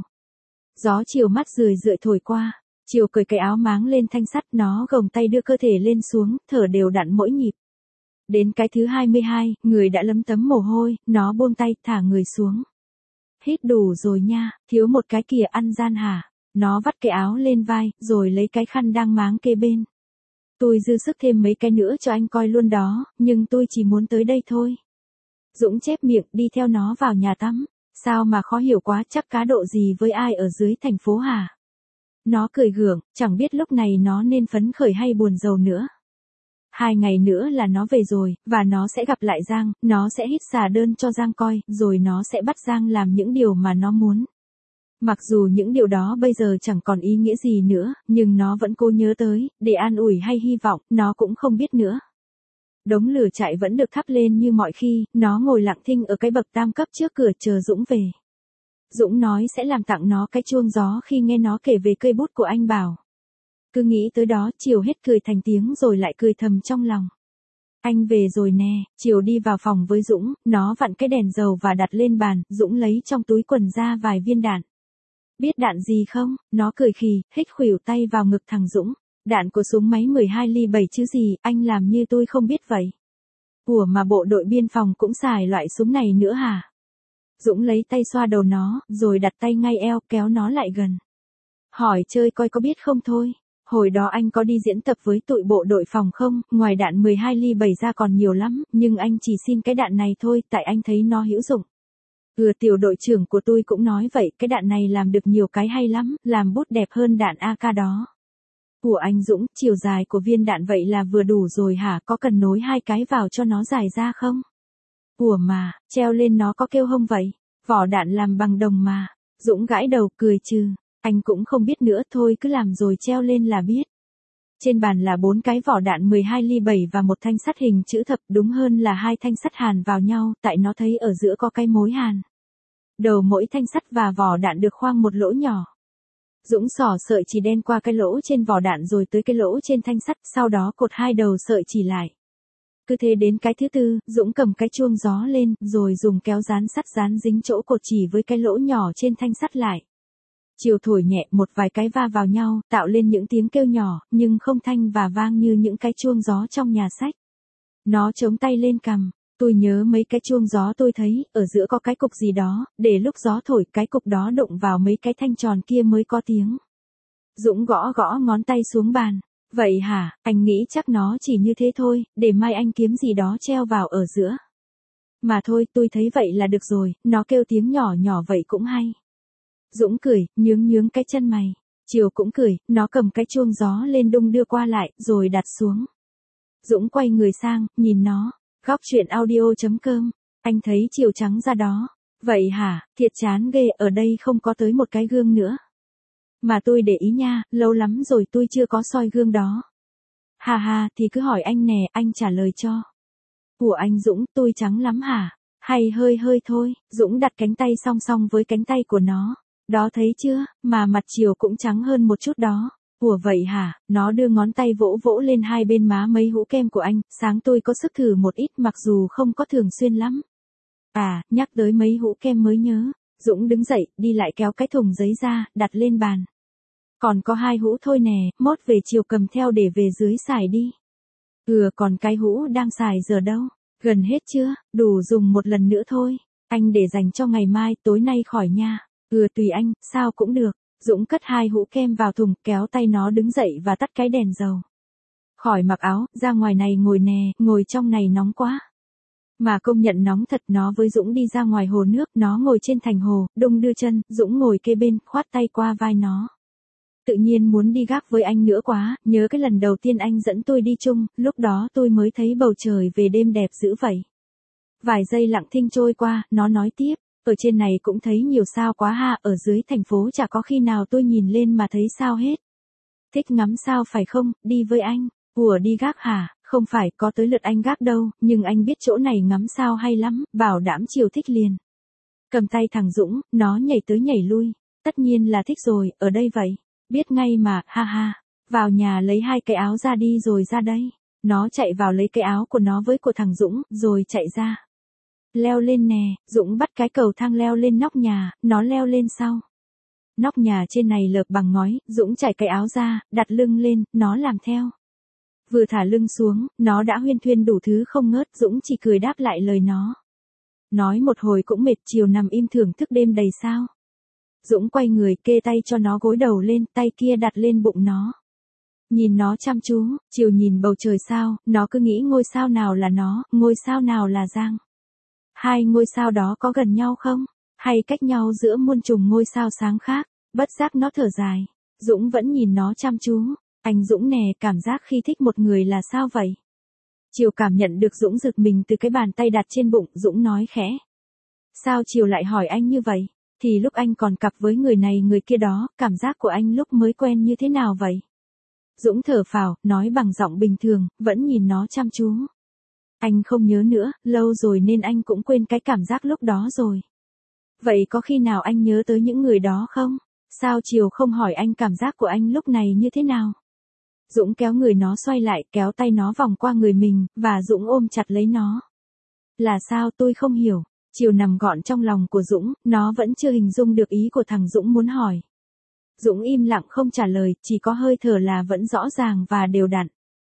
Gió chiều mắt rười rượi thổi qua. Chiều cởi cái áo máng lên thanh sắt, nó gồng tay đưa cơ thể lên xuống, thở đều đặn mỗi nhịp. Đến cái thứ hai mươi hai, người đã lấm tấm mồ hôi, nó buông tay, thả người xuống. Hít đủ rồi nha, thiếu một cái kìa, ăn gian hả? Nó vắt cái áo lên vai, rồi lấy cái khăn đang máng kê bên. Tôi dư sức thêm mấy cái nữa cho anh coi luôn đó, nhưng tôi chỉ muốn tới đây thôi. Dũng chép miệng, đi theo nó vào nhà tắm. Sao mà khó hiểu quá, chắc cá độ gì với ai ở dưới thành phố hả? Nó cười gượng, chẳng biết lúc này nó nên phấn khởi hay buồn rầu nữa. Hai ngày nữa là nó về rồi, và nó sẽ gặp lại Giang, nó sẽ hít xà đơn cho Giang coi, rồi nó sẽ bắt Giang làm những điều mà nó muốn. Mặc dù những điều đó bây giờ chẳng còn ý nghĩa gì nữa, nhưng nó vẫn cố nhớ tới, để an ủi hay hy vọng, nó cũng không biết nữa. Đống lửa chạy vẫn được thắp lên như mọi khi, nó ngồi lặng thinh ở cái bậc tam cấp trước cửa chờ Dũng về. Dũng nói sẽ làm tặng nó cái chuông gió khi nghe nó kể về cây bút của anh Bảo. Cứ nghĩ tới đó, Chiều hết cười thành tiếng rồi lại cười thầm trong lòng. Anh về rồi nè. Chiều đi vào phòng với Dũng, nó vặn cái đèn dầu và đặt lên bàn, Dũng lấy trong túi quần ra vài viên đạn. Biết đạn gì không? Nó cười khì, hích khuỷu tay vào ngực thằng Dũng. Đạn của súng máy mười hai ly bảy chứ gì, anh làm như tôi không biết vậy. Ủa mà bộ đội biên phòng cũng xài loại súng này nữa hả? Dũng lấy tay xoa đầu nó, rồi đặt tay ngay eo, kéo nó lại gần. Hỏi chơi coi có biết không thôi. Hồi đó anh có đi diễn tập với tụi bộ đội phòng không, ngoài đạn mười hai ly bảy ra còn nhiều lắm, nhưng anh chỉ xin cái đạn này thôi, tại anh thấy nó hữu dụng. Ừ, tiểu đội trưởng của tôi cũng nói vậy, cái đạn này làm được nhiều cái hay lắm, làm bút đẹp hơn đạn a ca đó. Của anh Dũng, chiều dài của viên đạn vậy là vừa đủ rồi hả, có cần nối hai cái vào cho nó dài ra không? Ủa mà, treo lên nó có kêu hông vậy? Vỏ đạn làm bằng đồng mà. Dũng gãi đầu cười trừ. Anh cũng không biết nữa, thôi cứ làm rồi treo lên là biết. Trên bàn là bốn cái vỏ đạn mười hai ly bảy và một thanh sắt hình chữ thập, đúng hơn là hai thanh sắt hàn vào nhau, tại nó thấy ở giữa có cái mối hàn. Đầu mỗi thanh sắt và vỏ đạn được khoang một lỗ nhỏ. Dũng xỏ sợi chỉ đen qua cái lỗ trên vỏ đạn rồi tới cái lỗ trên thanh sắt, sau đó cột hai đầu sợi chỉ lại. Cứ thế đến cái thứ tư, Dũng cầm cái chuông gió lên, rồi dùng kéo dán sắt dán dính chỗ cột chỉ với cái lỗ nhỏ trên thanh sắt lại. Chiều thổi nhẹ, một vài cái va vào nhau, tạo lên những tiếng kêu nhỏ, nhưng không thanh và vang như những cái chuông gió trong nhà sách. Nó chống tay lên cằm. Tôi nhớ mấy cái chuông gió tôi thấy, ở giữa có cái cục gì đó, để lúc gió thổi, cái cục đó đụng vào mấy cái thanh tròn kia mới có tiếng. Dũng gõ gõ ngón tay xuống bàn. Vậy hả, anh nghĩ chắc nó chỉ như thế thôi, để mai anh kiếm gì đó treo vào ở giữa. Mà thôi, tôi thấy vậy là được rồi, nó kêu tiếng nhỏ nhỏ vậy cũng hay. Dũng cười, nhướng nhướng cái chân mày. Chiều cũng cười, nó cầm cái chuông gió lên đung đưa qua lại, rồi đặt xuống. Dũng quay người sang, nhìn nó. Góc chuyện audio chấm com Anh thấy chiều trắng ra đó. Vậy hả, thiệt chán ghê, ở đây không có tới một cái gương nữa. Mà tôi để ý nha, lâu lắm rồi tôi chưa có soi gương đó. Hà hà, thì cứ hỏi anh nè, anh trả lời cho. Của anh Dũng, tôi trắng lắm hả? Hay hơi hơi thôi, Dũng đặt cánh tay song song với cánh tay của nó. Đó thấy chưa, mà mặt chiều cũng trắng hơn một chút đó. Ủa vậy hả, nó đưa ngón tay vỗ vỗ lên hai bên má mấy hũ kem của anh, sáng tôi có sức thử một ít mặc dù không có thường xuyên lắm. À, nhắc tới mấy hũ kem mới nhớ, Dũng đứng dậy, đi lại kéo cái thùng giấy ra, đặt lên bàn. Còn có hai hũ thôi nè, mốt về chiều cầm theo để về dưới xài đi. Ừ, còn cái hũ đang xài giờ đâu? Gần hết chưa, đủ dùng một lần nữa thôi. Anh để dành cho ngày mai, tối nay khỏi nha. Ừ, tùy anh, sao cũng được. Dũng cất hai hũ kem vào thùng, kéo tay nó đứng dậy và tắt cái đèn dầu. Khỏi mặc áo, ra ngoài này ngồi nè, ngồi trong này nóng quá. Mà công nhận nóng thật, nó với Dũng đi ra ngoài hồ nước, nó ngồi trên thành hồ, đung đưa chân, Dũng ngồi kế bên, khoát tay qua vai nó. Tự nhiên muốn đi gác với anh nữa quá, nhớ cái lần đầu tiên anh dẫn tôi đi chung, lúc đó tôi mới thấy bầu trời về đêm đẹp dữ vậy. Vài giây lặng thinh trôi qua, nó nói tiếp, ở trên này cũng thấy nhiều sao quá ha, ở dưới thành phố chả có khi nào tôi nhìn lên mà thấy sao hết. Thích ngắm sao phải không, đi với anh. Ủa đi gác hả? Không phải, có tới lượt anh gác đâu, nhưng anh biết chỗ này ngắm sao hay lắm, bảo đảm chiều thích liền. Cầm tay thằng Dũng, nó nhảy tới nhảy lui, tất nhiên là thích rồi, ở đây vậy. Biết ngay mà, ha ha. Vào nhà lấy hai cái áo ra đi rồi ra đây. Nó chạy vào lấy cái áo của nó với của thằng Dũng, rồi chạy ra. Leo lên nè, Dũng bắt cái cầu thang leo lên nóc nhà, nó leo lên sau. Nóc nhà trên này lợp bằng ngói, Dũng chạy cái áo ra, đặt lưng lên, nó làm theo. Vừa thả lưng xuống, nó đã huyên thuyên đủ thứ không ngớt, Dũng chỉ cười đáp lại lời nó. Nói một hồi cũng mệt, chiều nằm im thưởng thức đêm đầy sao. Dũng quay người kê tay cho nó gối đầu lên, tay kia đặt lên bụng nó. Nhìn nó chăm chú, chiều nhìn bầu trời sao, nó cứ nghĩ ngôi sao nào là nó, ngôi sao nào là Giang. Hai ngôi sao đó có gần nhau không? Hay cách nhau giữa muôn trùng ngôi sao sáng khác? Bất giác nó thở dài. Dũng vẫn nhìn nó chăm chú. Anh Dũng nè, cảm giác khi thích một người là sao vậy? Chiều cảm nhận được Dũng giật mình từ cái bàn tay đặt trên bụng, Dũng nói khẽ. Sao Chiều lại hỏi anh như vậy? Thì lúc anh còn cặp với người này người kia đó, cảm giác của anh lúc mới quen như thế nào vậy? Dũng thở phào, nói bằng giọng bình thường, vẫn nhìn nó chăm chú. Anh không nhớ nữa, lâu rồi nên anh cũng quên cái cảm giác lúc đó rồi. Vậy có khi nào anh nhớ tới những người đó không? Sao Chiều không hỏi anh cảm giác của anh lúc này như thế nào? Dũng kéo người nó xoay lại, kéo tay nó vòng qua người mình, và Dũng ôm chặt lấy nó. Là sao tôi không hiểu. Chiều nằm gọn trong lòng của Dũng, nó vẫn chưa hình dung được ý của thằng Dũng muốn hỏi. Dũng im lặng không trả lời, chỉ có hơi thở là vẫn rõ ràng và đều đặn.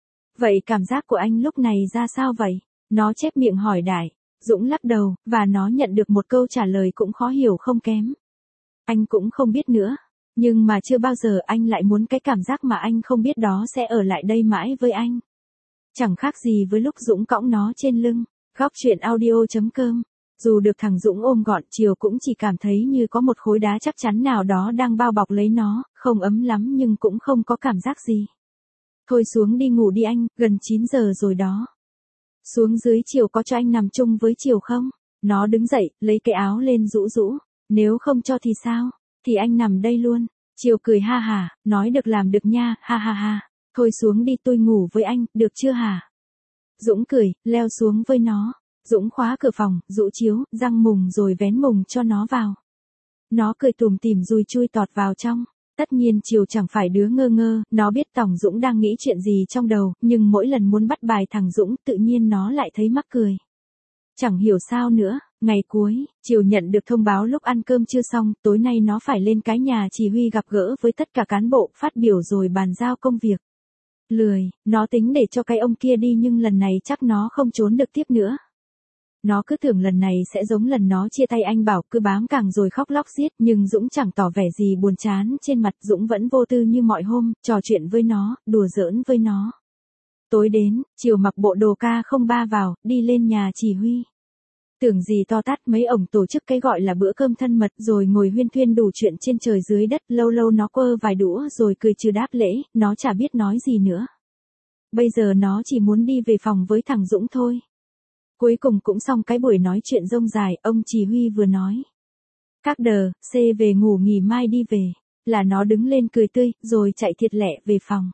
Vậy cảm giác của anh lúc này ra sao vậy? Nó chép miệng hỏi đại. Dũng lắc đầu, và nó nhận được một câu trả lời cũng khó hiểu không kém. Anh cũng không biết nữa. Nhưng mà chưa bao giờ anh lại muốn cái cảm giác mà anh không biết đó sẽ ở lại đây mãi với anh. Chẳng khác gì với lúc Dũng cõng nó trên lưng. Góc truyện audio chấm com. Dù được thằng Dũng ôm gọn, Chiều cũng chỉ cảm thấy như có một khối đá chắc chắn nào đó đang bao bọc lấy nó, không ấm lắm nhưng cũng không có cảm giác gì. Thôi xuống đi ngủ đi anh, gần chín giờ rồi đó. Xuống dưới Chiều có cho anh nằm chung với Chiều không? Nó đứng dậy, lấy cái áo lên rũ rũ. Nếu không cho thì sao? Thì anh nằm đây luôn. Chiều cười ha hả, nói được làm được nha, ha ha ha. Thôi xuống đi tôi ngủ với anh, được chưa hả? Dũng cười, leo xuống với nó. Dũng khóa cửa phòng, rũ chiếu, răng mùng rồi vén mùng cho nó vào. Nó cười tủm tỉm rồi chui tọt vào trong. Tất nhiên Chiều chẳng phải đứa ngơ ngơ, nó biết Tòng Dũng đang nghĩ chuyện gì trong đầu, nhưng mỗi lần muốn bắt bài thằng Dũng tự nhiên nó lại thấy mắc cười. Chẳng hiểu sao nữa, ngày cuối, Chiều nhận được thông báo lúc ăn cơm chưa xong, tối nay nó phải lên cái nhà chỉ huy gặp gỡ với tất cả cán bộ, phát biểu rồi bàn giao công việc. Lười, nó tính để cho cái ông kia đi nhưng lần này chắc nó không trốn được tiếp nữa. Nó cứ tưởng lần này sẽ giống lần nó chia tay anh Bảo, cứ bám càng rồi khóc lóc xiết, nhưng Dũng chẳng tỏ vẻ gì buồn chán trên mặt, Dũng vẫn vô tư như mọi hôm, trò chuyện với nó, đùa giỡn với nó. Tối đến, Chiều mặc bộ đồ K không ba vào, đi lên nhà chỉ huy. Tưởng gì to tát, mấy ổng tổ chức cái gọi là bữa cơm thân mật rồi ngồi huyên thuyên đủ chuyện trên trời dưới đất, lâu lâu nó quơ vài đũa rồi cười trừ đáp lễ, nó chả biết nói gì nữa. Bây giờ nó chỉ muốn đi về phòng với thằng Dũng thôi. Cuối cùng cũng xong cái buổi nói chuyện rông dài, ông chỉ huy vừa nói. Các đờ, C về ngủ nghỉ mai đi về. Là nó đứng lên cười tươi, rồi chạy thiệt lẹ về phòng.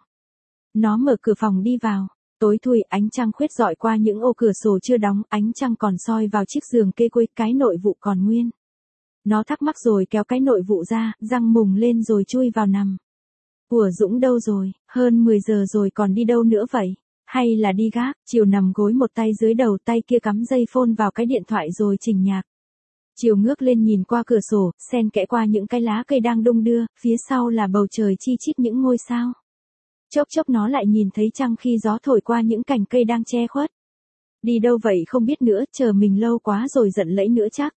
Nó mở cửa phòng đi vào. Tối thui, ánh trăng khuyết rọi qua những ô cửa sổ chưa đóng, ánh trăng còn soi vào chiếc giường kê cuối, cái nội vụ còn nguyên. Nó thắc mắc rồi kéo cái nội vụ ra, răng mùng lên rồi chui vào nằm. Ủa Dũng đâu rồi, hơn mười giờ rồi còn đi đâu nữa vậy? Hay là đi gác? Chiều nằm gối một tay dưới đầu, tay kia cắm dây phone vào cái điện thoại rồi chỉnh nhạc. Chiều ngước lên nhìn qua cửa sổ, xen kẽ qua những cái lá cây đang đung đưa, phía sau là bầu trời chi chít những ngôi sao. Chốc chốc nó lại nhìn thấy trăng khi gió thổi qua những cành cây đang che khuất. Đi đâu vậy không biết nữa, chờ mình lâu quá rồi giận lẫy nữa chắc.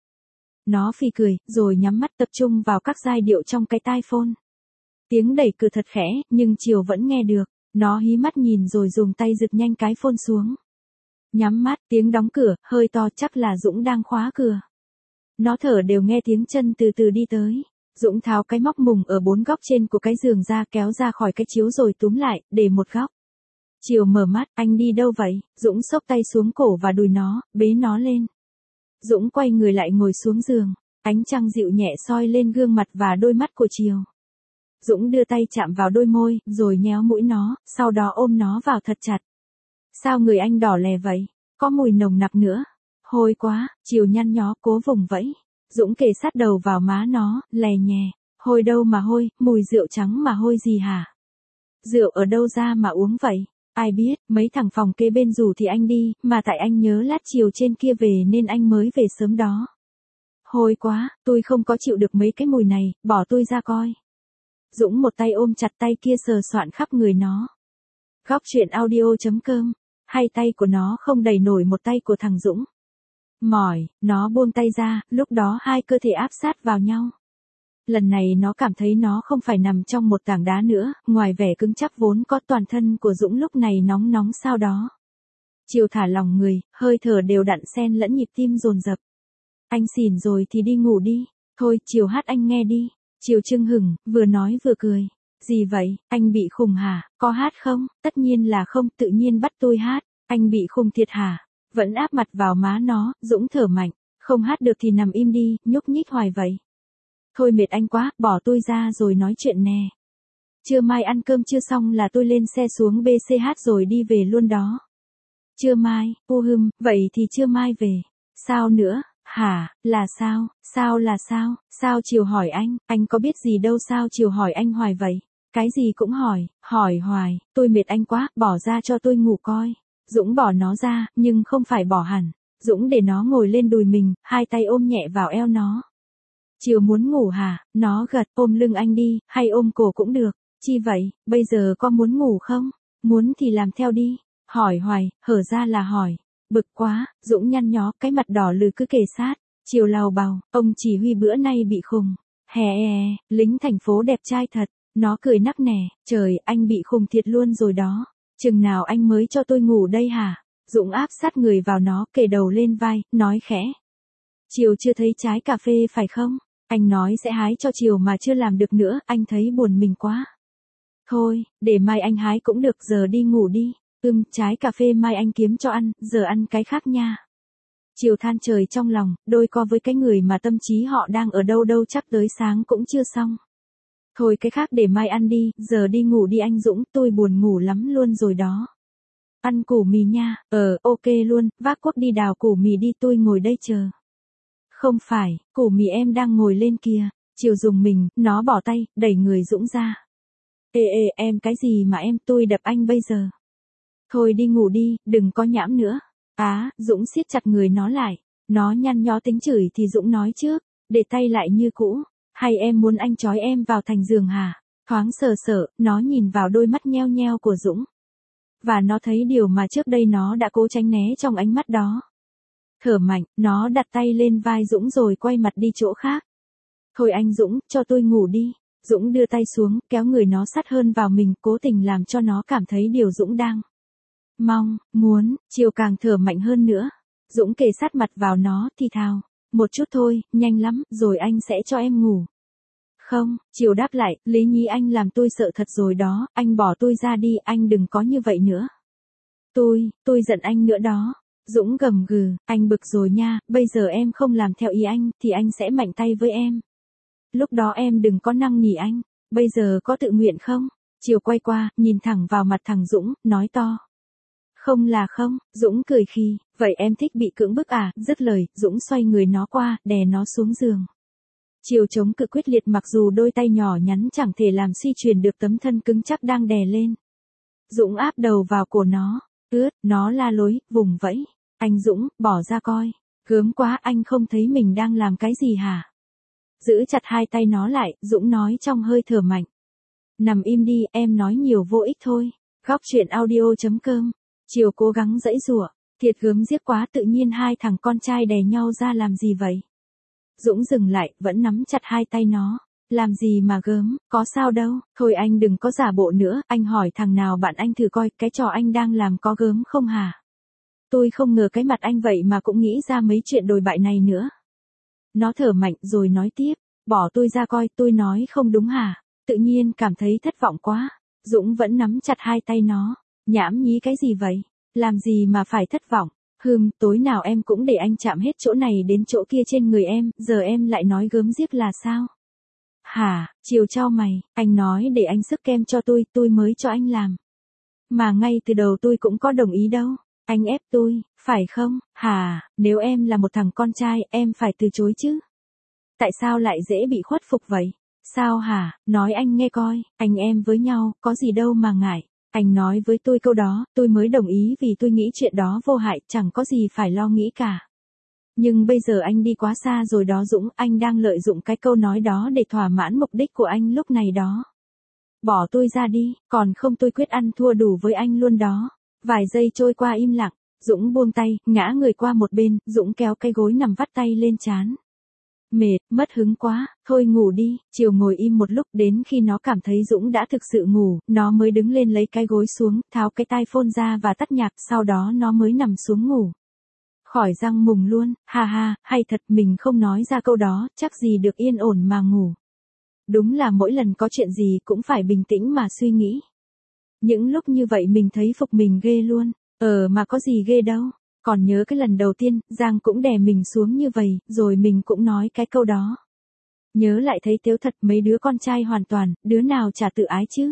Nó phì cười, rồi nhắm mắt tập trung vào các giai điệu trong cái tai phone. Tiếng đẩy cửa thật khẽ, nhưng Chiều vẫn nghe được. Nó hí mắt nhìn rồi dùng tay giật nhanh cái phone xuống. Nhắm mắt, tiếng đóng cửa, hơi to, chắc là Dũng đang khóa cửa. Nó thở đều nghe tiếng chân từ từ đi tới. Dũng tháo cái móc mùng ở bốn góc trên của cái giường ra, kéo ra khỏi cái chiếu rồi túm lại, để một góc. Chiều mở mắt, anh đi đâu vậy? Dũng xốc tay xuống cổ và đùi nó, bế nó lên. Dũng quay người lại ngồi xuống giường. Ánh trăng dịu nhẹ soi lên gương mặt và đôi mắt của Chiều. Dũng đưa tay chạm vào đôi môi, rồi nhéo mũi nó, sau đó ôm nó vào thật chặt. Sao người anh đỏ lè vậy? Có mùi nồng nặc nữa. Hôi quá, Chiều nhăn nhó cố vùng vẫy. Dũng kề sát đầu vào má nó, lè nhè. Hôi đâu mà hôi, mùi rượu trắng mà hôi gì hả? Rượu ở đâu ra mà uống vậy? Ai biết, mấy thằng phòng kế bên rủ thì anh đi, mà tại anh nhớ lát chiều trên kia về nên anh mới về sớm đó. Hôi quá, tôi không có chịu được mấy cái mùi này, bỏ tôi ra coi. Dũng một tay ôm chặt tay kia sờ soạn khắp người nó. Góc truyện audio chấm com. Hai tay của nó không đầy nổi một tay của thằng Dũng. Mỏi, nó buông tay ra, lúc đó hai cơ thể áp sát vào nhau. Lần này nó cảm thấy nó không phải nằm trong một tảng đá nữa, ngoài vẻ cứng chắc vốn có, toàn thân của Dũng lúc này nóng nóng sao đó. Chiều thả lỏng người, hơi thở đều đặn xen lẫn nhịp tim dồn dập. Anh xỉn rồi thì đi ngủ đi. Thôi, Chiều hát anh nghe đi. Chiều chưng hửng, vừa nói vừa cười. Gì vậy, anh bị khùng hả? Có hát không? Tất nhiên là không, tự nhiên bắt tôi hát. Anh bị khùng thiệt hả? Vẫn áp mặt vào má nó, Dũng thở mạnh. Không hát được thì nằm im đi, nhúc nhích hoài vậy. Thôi mệt anh quá, bỏ tôi ra rồi nói chuyện nè. Trưa mai ăn cơm chưa xong là tôi lên xe xuống bê xê hát rồi đi về luôn đó. Trưa mai, u hừm, vậy thì trưa mai về. Sao nữa? Hả, là sao, sao là sao, sao Chiều hỏi anh, anh có biết gì đâu sao Chiều hỏi anh hoài vậy, cái gì cũng hỏi, hỏi hoài, tôi mệt anh quá, bỏ ra cho tôi ngủ coi. Dũng bỏ nó ra, nhưng không phải bỏ hẳn, Dũng để nó ngồi lên đùi mình, hai tay ôm nhẹ vào eo nó. Chiều muốn ngủ hả, nó gật, ôm lưng anh đi, hay ôm cổ cũng được, chi vậy, bây giờ có muốn ngủ không, muốn thì làm theo đi, hỏi hoài, hở ra là hỏi. Bực quá, Dũng nhăn nhó, cái mặt đỏ lừ cứ kề sát. Chiều lào bào, ông chỉ huy bữa nay bị khùng. Hè hè, lính thành phố đẹp trai thật. Nó cười nắc nẻ, trời, anh bị khùng thiệt luôn rồi đó. Chừng nào anh mới cho tôi ngủ đây hả? Dũng áp sát người vào nó, kề đầu lên vai, nói khẽ. Chiều chưa thấy trái cà phê phải không? Anh nói sẽ hái cho Chiều mà chưa làm được nữa, anh thấy buồn mình quá. Thôi, để mai anh hái cũng được, giờ đi ngủ đi. Ưm, trái cà phê mai anh kiếm cho ăn, giờ ăn cái khác nha. Chiều than trời trong lòng, đôi co với cái người mà tâm trí họ đang ở đâu đâu chắc tới sáng cũng chưa xong. Thôi cái khác để mai ăn đi, giờ đi ngủ đi anh Dũng, tôi buồn ngủ lắm luôn rồi đó. Ăn củ mì nha, ờ, ok luôn, vác cuốc đi đào củ mì đi, tôi ngồi đây chờ. Không phải, củ mì em đang ngồi lên kìa. Chiều dùng mình, nó bỏ tay, đẩy người Dũng ra. Ê ê, em cái gì mà em, tôi đập anh bây giờ. Thôi đi ngủ đi, đừng có nhãm nữa. Á, Dũng siết chặt người nó lại. Nó nhăn nhó tính chửi thì Dũng nói trước, để tay lại như cũ. Hay em muốn anh trói em vào thành giường hả? Thoáng sờ sợ, nó nhìn vào đôi mắt nheo nheo của Dũng. Và nó thấy điều mà trước đây nó đã cố tránh né trong ánh mắt đó. Thở mạnh, nó đặt tay lên vai Dũng rồi quay mặt đi chỗ khác. Thôi anh Dũng, cho tôi ngủ đi. Dũng đưa tay xuống, kéo người nó sát hơn vào mình, cố tình làm cho nó cảm thấy điều Dũng đang mong, muốn. Chiều càng thở mạnh hơn nữa. Dũng kề sát mặt vào nó, thì thào. Một chút thôi, nhanh lắm, rồi anh sẽ cho em ngủ. Không, Chiều đáp lại, Lý Nhí anh làm tôi sợ thật rồi đó, anh bỏ tôi ra đi, anh đừng có như vậy nữa. Tôi, tôi giận anh nữa đó. Dũng gầm gừ, anh bực rồi nha, bây giờ em không làm theo ý anh, thì anh sẽ mạnh tay với em. Lúc đó em đừng có năn nỉ anh, bây giờ có tự nguyện không? Chiều quay qua, nhìn thẳng vào mặt thằng Dũng, nói to. Không là không, Dũng cười khi, vậy em thích bị cưỡng bức à, dứt lời, Dũng xoay người nó qua, đè nó xuống giường. Chiều chống cự quyết liệt mặc dù đôi tay nhỏ nhắn chẳng thể làm suy chuyển được tấm thân cứng chắc đang đè lên. Dũng áp đầu vào cổ nó, ướt, nó la lối, vùng vẫy. Anh Dũng, bỏ ra coi. Gớm quá, anh không thấy mình đang làm cái gì hả? Giữ chặt hai tay nó lại, Dũng nói trong hơi thở mạnh. Nằm im đi, em nói nhiều vô ích thôi. Góc chuyện audio chấm com. Chiều cố gắng giãy giụa, thiệt gớm giết quá, tự nhiên hai thằng con trai đè nhau ra làm gì vậy? Dũng dừng lại, vẫn nắm chặt hai tay nó. Làm gì mà gớm, có sao đâu, thôi anh đừng có giả bộ nữa, anh hỏi thằng nào bạn anh thử coi, cái trò anh đang làm có gớm không hả? Tôi không ngờ cái mặt anh vậy mà cũng nghĩ ra mấy chuyện đồi bại này nữa. Nó thở mạnh rồi nói tiếp, bỏ tôi ra coi, tôi nói không đúng hả? Tự nhiên cảm thấy thất vọng quá. Dũng vẫn nắm chặt hai tay nó, nhảm nhí cái gì vậy? Làm gì mà phải thất vọng? Hừm, tối nào em cũng để anh chạm hết chỗ này đến chỗ kia trên người em, giờ em lại nói gớm ghiếc là sao? Hả, Chiều chau mày, anh nói để anh sức kem cho tôi, tôi mới cho anh làm. Mà ngay từ đầu tôi cũng có đồng ý đâu. Anh ép tôi, phải không? Hả, nếu em là một thằng con trai, em phải từ chối chứ. Tại sao lại dễ bị khuất phục vậy? Sao hả, nói anh nghe coi, anh em với nhau, có gì đâu mà ngại. Anh nói với tôi câu đó, tôi mới đồng ý vì tôi nghĩ chuyện đó vô hại, chẳng có gì phải lo nghĩ cả. Nhưng bây giờ anh đi quá xa rồi đó Dũng, anh đang lợi dụng cái câu nói đó để thỏa mãn mục đích của anh lúc này đó. Bỏ tôi ra đi, còn không tôi quyết ăn thua đủ với anh luôn đó. Vài giây trôi qua im lặng, Dũng buông tay, ngã người qua một bên, Dũng kéo cái gối nằm vắt tay lên trán. Mệt, mất hứng quá, thôi ngủ đi. Chiều ngồi im một lúc, đến khi nó cảm thấy Dũng đã thực sự ngủ, nó mới đứng lên lấy cái gối xuống, tháo cái tai phone ra và tắt nhạc, sau đó nó mới nằm xuống ngủ. Khỏi răng mùng luôn, ha ha, hay thật mình không nói ra câu đó, chắc gì được yên ổn mà ngủ. Đúng là mỗi lần có chuyện gì cũng phải bình tĩnh mà suy nghĩ. Những lúc như vậy mình thấy phục mình ghê luôn, ờ mà có gì ghê đâu. Còn nhớ cái lần đầu tiên, Giang cũng đè mình xuống như vậy, rồi mình cũng nói cái câu đó. Nhớ lại thấy tếu thật, mấy đứa con trai hoàn toàn, đứa nào chả tự ái chứ.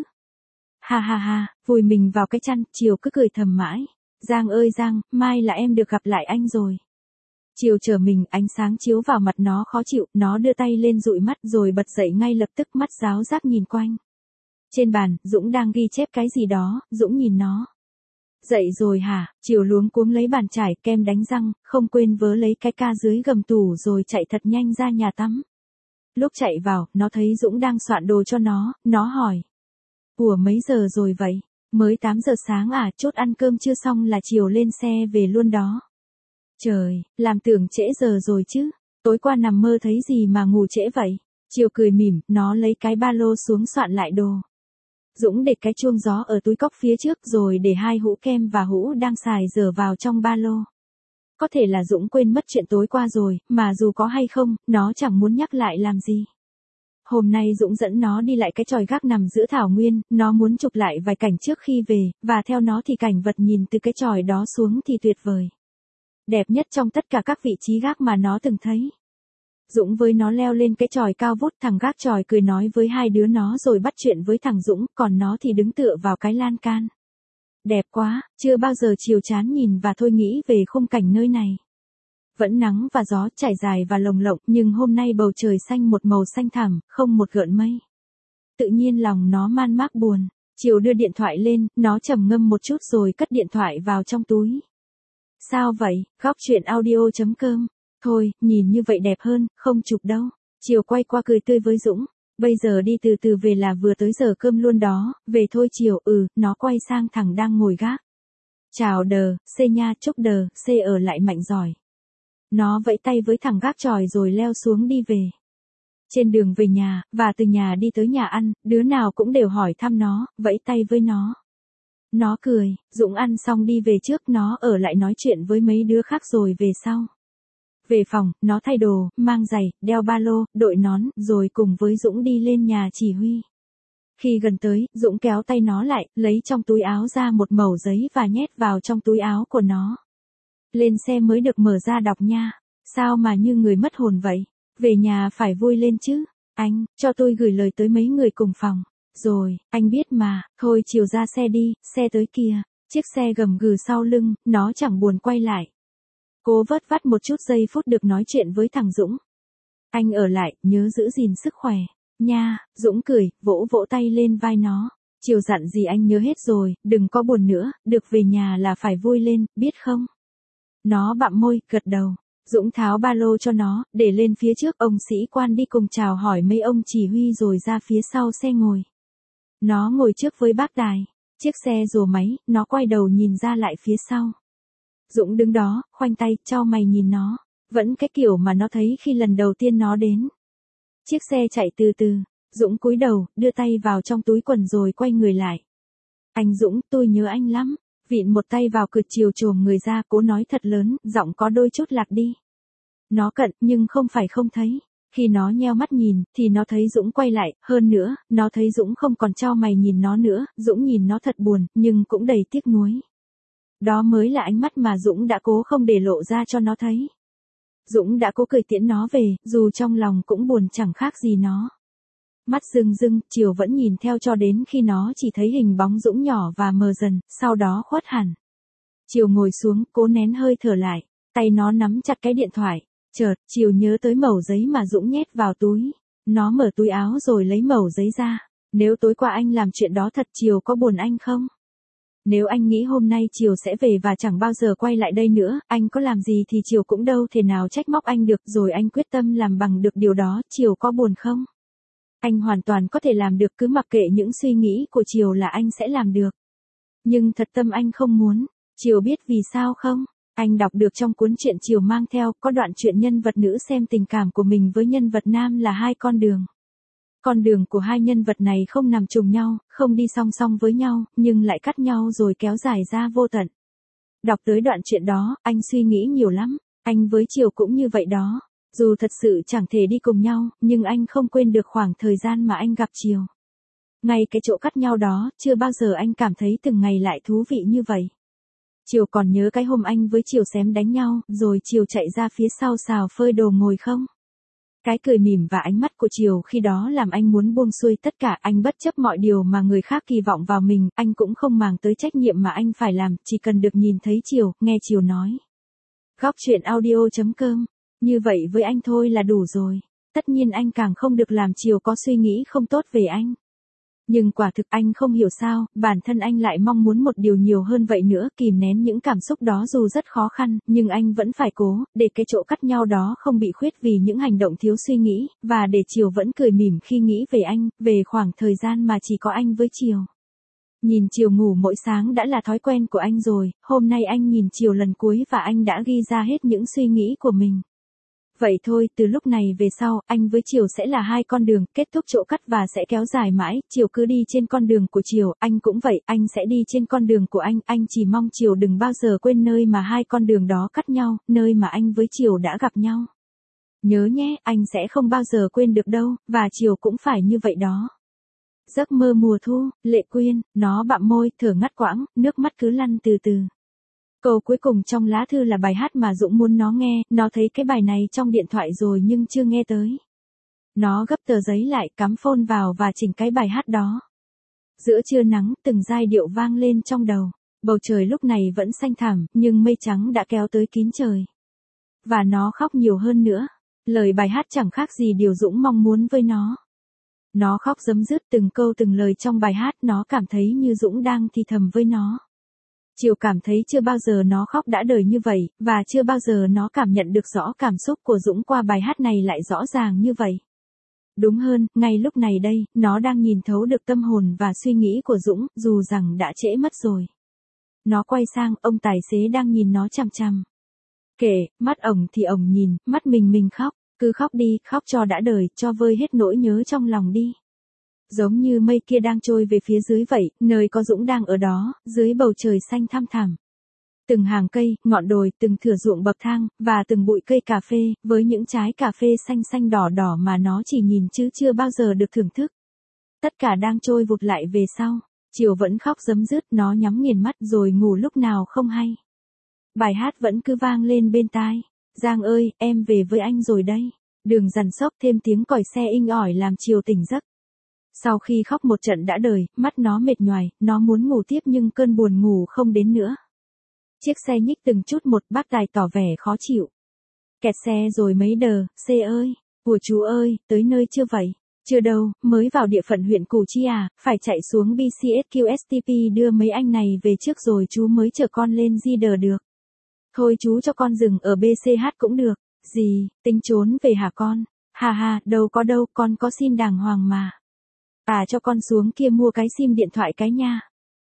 Ha ha ha, vùi mình vào cái chăn, Chiều cứ cười thầm mãi. Giang ơi Giang, mai là em được gặp lại anh rồi. Chiều chờ mình, ánh sáng chiếu vào mặt nó khó chịu, nó đưa tay lên dụi mắt rồi bật dậy ngay lập tức, mắt ráo rác nhìn quanh. Trên bàn, Dũng đang ghi chép cái gì đó, Dũng nhìn nó. Dậy rồi hả? Chiều luống cuống lấy bàn chải, kem đánh răng, không quên vớ lấy cái ca dưới gầm tủ rồi chạy thật nhanh ra nhà tắm. Lúc chạy vào, nó thấy Dũng đang soạn đồ cho nó, nó hỏi. Ủa mấy giờ rồi vậy? Mới tám giờ sáng à, chốt ăn cơm chưa xong là Chiều lên xe về luôn đó. Trời, làm tưởng trễ giờ rồi chứ, tối qua nằm mơ thấy gì mà ngủ trễ vậy? Chiều cười mỉm, nó lấy cái ba lô xuống soạn lại đồ. Dũng để cái chuông gió ở túi cóc phía trước rồi để hai hũ kem và hũ đang xài dở vào trong ba lô. Có thể là Dũng quên mất chuyện tối qua rồi, mà dù có hay không, nó chẳng muốn nhắc lại làm gì. Hôm nay Dũng dẫn nó đi lại cái chòi gác nằm giữa thảo nguyên, nó muốn chụp lại vài cảnh trước khi về, và theo nó thì cảnh vật nhìn từ cái chòi đó xuống thì tuyệt vời. Đẹp nhất trong tất cả các vị trí gác mà nó từng thấy. Dũng với nó leo lên cái chòi cao vút, thằng gác chòi cười nói với hai đứa nó rồi bắt chuyện với thằng Dũng, còn nó thì đứng tựa vào cái lan can. Đẹp quá, chưa bao giờ Chiều chán nhìn và thôi nghĩ về khung cảnh nơi này. Vẫn nắng và gió trải dài và lồng lộng, nhưng hôm nay bầu trời xanh một màu xanh thẳm, không một gợn mây. Tự nhiên lòng nó man mác buồn. Chiều đưa điện thoại lên, nó trầm ngâm một chút rồi cất điện thoại vào trong túi. Sao vậy? Góc chuyện audio chấm com. Thôi, nhìn như vậy đẹp hơn, không chụp đâu. Chiều quay qua cười tươi với Dũng. Bây giờ đi từ từ về là vừa tới giờ cơm luôn đó. Về thôi Chiều, ừ, nó quay sang thằng đang ngồi gác. Chào đờ, xê nha, chúc đờ, xê ở lại mạnh giỏi. Nó vẫy tay với thằng gác chòi rồi leo xuống đi về. Trên đường về nhà, và từ nhà đi tới nhà ăn, đứa nào cũng đều hỏi thăm nó, vẫy tay với nó. Nó cười, Dũng ăn xong đi về trước, nó ở lại nói chuyện với mấy đứa khác rồi về sau. Về phòng, nó thay đồ, mang giày, đeo ba lô, đội nón, rồi cùng với Dũng đi lên nhà chỉ huy. Khi gần tới, Dũng kéo tay nó lại, lấy trong túi áo ra một mẩu giấy và nhét vào trong túi áo của nó. Lên xe mới được mở ra đọc nha. Sao mà như người mất hồn vậy? Về nhà phải vui lên chứ. Anh, cho tôi gửi lời tới mấy người cùng phòng. Rồi, anh biết mà, thôi chiều ra xe đi, xe tới kìa. Chiếc xe gầm gừ sau lưng, nó chẳng buồn quay lại. Cố vớt vát một chút giây phút được nói chuyện với thằng Dũng. Anh ở lại, nhớ giữ gìn sức khỏe. Nha, Dũng cười, vỗ vỗ tay lên vai nó. Chiều dặn gì anh nhớ hết rồi, đừng có buồn nữa, được về nhà là phải vui lên, biết không? Nó bặm môi, gật đầu. Dũng tháo ba lô cho nó, để lên phía trước, ông sĩ quan đi cùng chào hỏi mấy ông chỉ huy rồi ra phía sau xe ngồi. Nó ngồi trước với bác Tài. Chiếc xe rồ máy, nó quay đầu nhìn ra lại phía sau. Dũng đứng đó, khoanh tay, chau mày nhìn nó. Vẫn cái kiểu mà nó thấy khi lần đầu tiên nó đến. Chiếc xe chạy từ từ. Dũng cúi đầu, đưa tay vào trong túi quần rồi quay người lại. Anh Dũng, tôi nhớ anh lắm. Vịn một tay vào cột chiều chồm người ra, cố nói thật lớn, giọng có đôi chút lạc đi. Nó cận, nhưng không phải không thấy. Khi nó nheo mắt nhìn, thì nó thấy Dũng quay lại, hơn nữa, nó thấy Dũng không còn chau mày nhìn nó nữa, Dũng nhìn nó thật buồn, nhưng cũng đầy tiếc nuối. Đó mới là ánh mắt mà Dũng đã cố không để lộ ra cho nó thấy. Dũng đã cố cười tiễn nó về, dù trong lòng cũng buồn chẳng khác gì nó. Mắt rưng rưng, Chiều vẫn nhìn theo cho đến khi nó chỉ thấy hình bóng Dũng nhỏ và mờ dần, sau đó khuất hẳn. Chiều ngồi xuống, cố nén hơi thở lại, tay nó nắm chặt cái điện thoại. Chợt, Chiều nhớ tới mẩu giấy mà Dũng nhét vào túi. Nó mở túi áo rồi lấy mẩu giấy ra. Nếu tối qua anh làm chuyện đó thật, Chiều có buồn anh không? Nếu anh nghĩ hôm nay Chiều sẽ về và chẳng bao giờ quay lại đây nữa, anh có làm gì thì Chiều cũng đâu thể nào trách móc anh được, rồi anh quyết tâm làm bằng được điều đó, Chiều có buồn không? Anh hoàn toàn có thể làm được, cứ mặc kệ những suy nghĩ của Chiều là anh sẽ làm được. Nhưng thật tâm anh không muốn. Chiều biết vì sao không? Anh đọc được trong cuốn truyện Chiều mang theo, có đoạn chuyện nhân vật nữ xem tình cảm của mình với nhân vật nam là hai con đường. Con đường của hai nhân vật này không nằm trùng nhau, không đi song song với nhau, nhưng lại cắt nhau rồi kéo dài ra vô tận. Đọc tới đoạn chuyện đó, anh suy nghĩ nhiều lắm. Anh với Chiều cũng như vậy đó. Dù thật sự chẳng thể đi cùng nhau, nhưng anh không quên được khoảng thời gian mà anh gặp Chiều. Ngay cái chỗ cắt nhau đó, chưa bao giờ anh cảm thấy từng ngày lại thú vị như vậy. Chiều còn nhớ cái hôm anh với Chiều xém đánh nhau, rồi Chiều chạy ra phía sau xào phơi đồ ngồi không? Cái cười mỉm và ánh mắt của Chiều khi đó làm anh muốn buông xuôi tất cả, anh bất chấp mọi điều mà người khác kỳ vọng vào mình, anh cũng không màng tới trách nhiệm mà anh phải làm, chỉ cần được nhìn thấy Chiều, nghe Chiều nói. Góc chuyện audio chấm com. Như vậy với anh thôi là đủ rồi. Tất nhiên anh càng không được làm Chiều có suy nghĩ không tốt về anh. Nhưng quả thực anh không hiểu sao, bản thân anh lại mong muốn một điều nhiều hơn vậy nữa, kìm nén những cảm xúc đó dù rất khó khăn, nhưng anh vẫn phải cố, để cái chỗ cắt nhau đó không bị khuyết vì những hành động thiếu suy nghĩ, và để Chiều vẫn cười mỉm khi nghĩ về anh, về khoảng thời gian mà chỉ có anh với Chiều. Nhìn Chiều ngủ mỗi sáng đã là thói quen của anh rồi, hôm nay anh nhìn Chiều lần cuối và anh đã ghi ra hết những suy nghĩ của mình. Vậy thôi, từ lúc này về sau, anh với Chiều sẽ là hai con đường, kết thúc chỗ cắt và sẽ kéo dài mãi, Chiều cứ đi trên con đường của Chiều, anh cũng vậy, anh sẽ đi trên con đường của anh, anh chỉ mong Chiều đừng bao giờ quên nơi mà hai con đường đó cắt nhau, nơi mà anh với Chiều đã gặp nhau. Nhớ nhé, anh sẽ không bao giờ quên được đâu, và Chiều cũng phải như vậy đó. Giấc mơ mùa thu, Lệ Quyên, nó bặm môi, thở ngắt quãng, nước mắt cứ lăn từ từ. Câu cuối cùng trong lá thư là bài hát mà Dũng muốn nó nghe, nó thấy cái bài này trong điện thoại rồi nhưng chưa nghe tới. Nó gấp tờ giấy lại, cắm phone vào và chỉnh cái bài hát đó. Giữa trưa nắng, từng giai điệu vang lên trong đầu. Bầu trời lúc này vẫn xanh thẳm, nhưng mây trắng đã kéo tới kín trời. Và nó khóc nhiều hơn nữa. Lời bài hát chẳng khác gì điều Dũng mong muốn với nó. Nó khóc rấm rứt từng câu từng lời trong bài hát, nó cảm thấy như Dũng đang thì thầm với nó. Chiều cảm thấy chưa bao giờ nó khóc đã đời như vậy, và chưa bao giờ nó cảm nhận được rõ cảm xúc của Dũng qua bài hát này lại rõ ràng như vậy. Đúng hơn, ngay lúc này đây, nó đang nhìn thấu được tâm hồn và suy nghĩ của Dũng, dù rằng đã trễ mất rồi. Nó quay sang, ông tài xế đang nhìn nó chằm chằm. Kệ, mắt ổng thì ổng nhìn, mắt mình mình khóc, cứ khóc đi, khóc cho đã đời, cho vơi hết nỗi nhớ trong lòng đi. Giống như mây kia đang trôi về phía dưới vậy, nơi có Dũng đang ở đó, dưới bầu trời xanh thăm thẳm. Từng hàng cây, ngọn đồi, từng thửa ruộng bậc thang, và từng bụi cây cà phê, với những trái cà phê xanh xanh đỏ đỏ mà nó chỉ nhìn chứ chưa bao giờ được thưởng thức. Tất cả đang trôi vụt lại về sau. Chiều vẫn khóc rấm rứt, nó nhắm nghiền mắt rồi ngủ lúc nào không hay. bài hát vẫn cứ vang lên bên tai. Giang ơi, em về với anh rồi đây. Đường dằn sóc thêm tiếng còi xe inh ỏi làm Chiều tỉnh giấc. Sau khi khóc một trận đã đời, mắt nó mệt nhoài, nó muốn ngủ tiếp nhưng cơn buồn ngủ không đến nữa. Chiếc xe nhích từng chút một, bác Tài tỏ vẻ khó chịu. Kẹt xe rồi mấy đờ, xe ơi, của chú ơi, tới nơi chưa vậy? Chưa đâu, mới vào địa phận huyện Củ Chi à, phải chạy xuống bê xê ét quy ét tê pê đưa mấy anh này về trước rồi chú mới chở con lên di đờ được. Thôi chú cho con dừng ở bê xê hát cũng được. Gì, tính trốn về hả con? Hà hà, đâu có đâu, con có sim đàng hoàng mà. À cho con xuống kia mua cái sim điện thoại cái nha.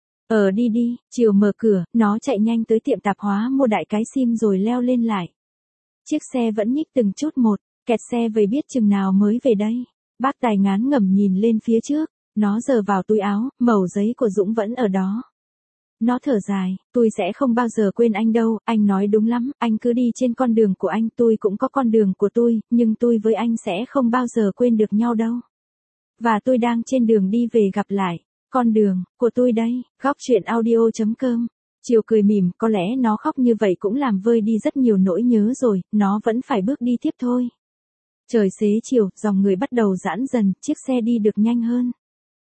Ờ đi đi, Chiều mở cửa, nó chạy nhanh tới tiệm tạp hóa mua đại cái sim rồi leo lên lại. Chiếc xe vẫn nhích từng chút một, kẹt xe vậy biết chừng nào mới về đây. Bác Tài ngán ngẩm nhìn lên phía trước, nó giở vào túi áo, mẩu giấy của Dũng vẫn ở đó. Nó thở dài, tôi sẽ không bao giờ quên anh đâu, anh nói đúng lắm, anh cứ đi trên con đường của anh, tôi cũng có con đường của tôi, nhưng tôi với anh sẽ không bao giờ quên được nhau đâu. Và tôi đang trên đường đi về gặp lại, con đường của tôi đây, góc chuyện audio chấm com. Chiều cười mỉm, có lẽ nó khóc như vậy cũng làm vơi đi rất nhiều nỗi nhớ rồi, nó vẫn phải bước đi tiếp thôi. Trời xế chiều, dòng người bắt đầu giãn dần, chiếc xe đi được nhanh hơn.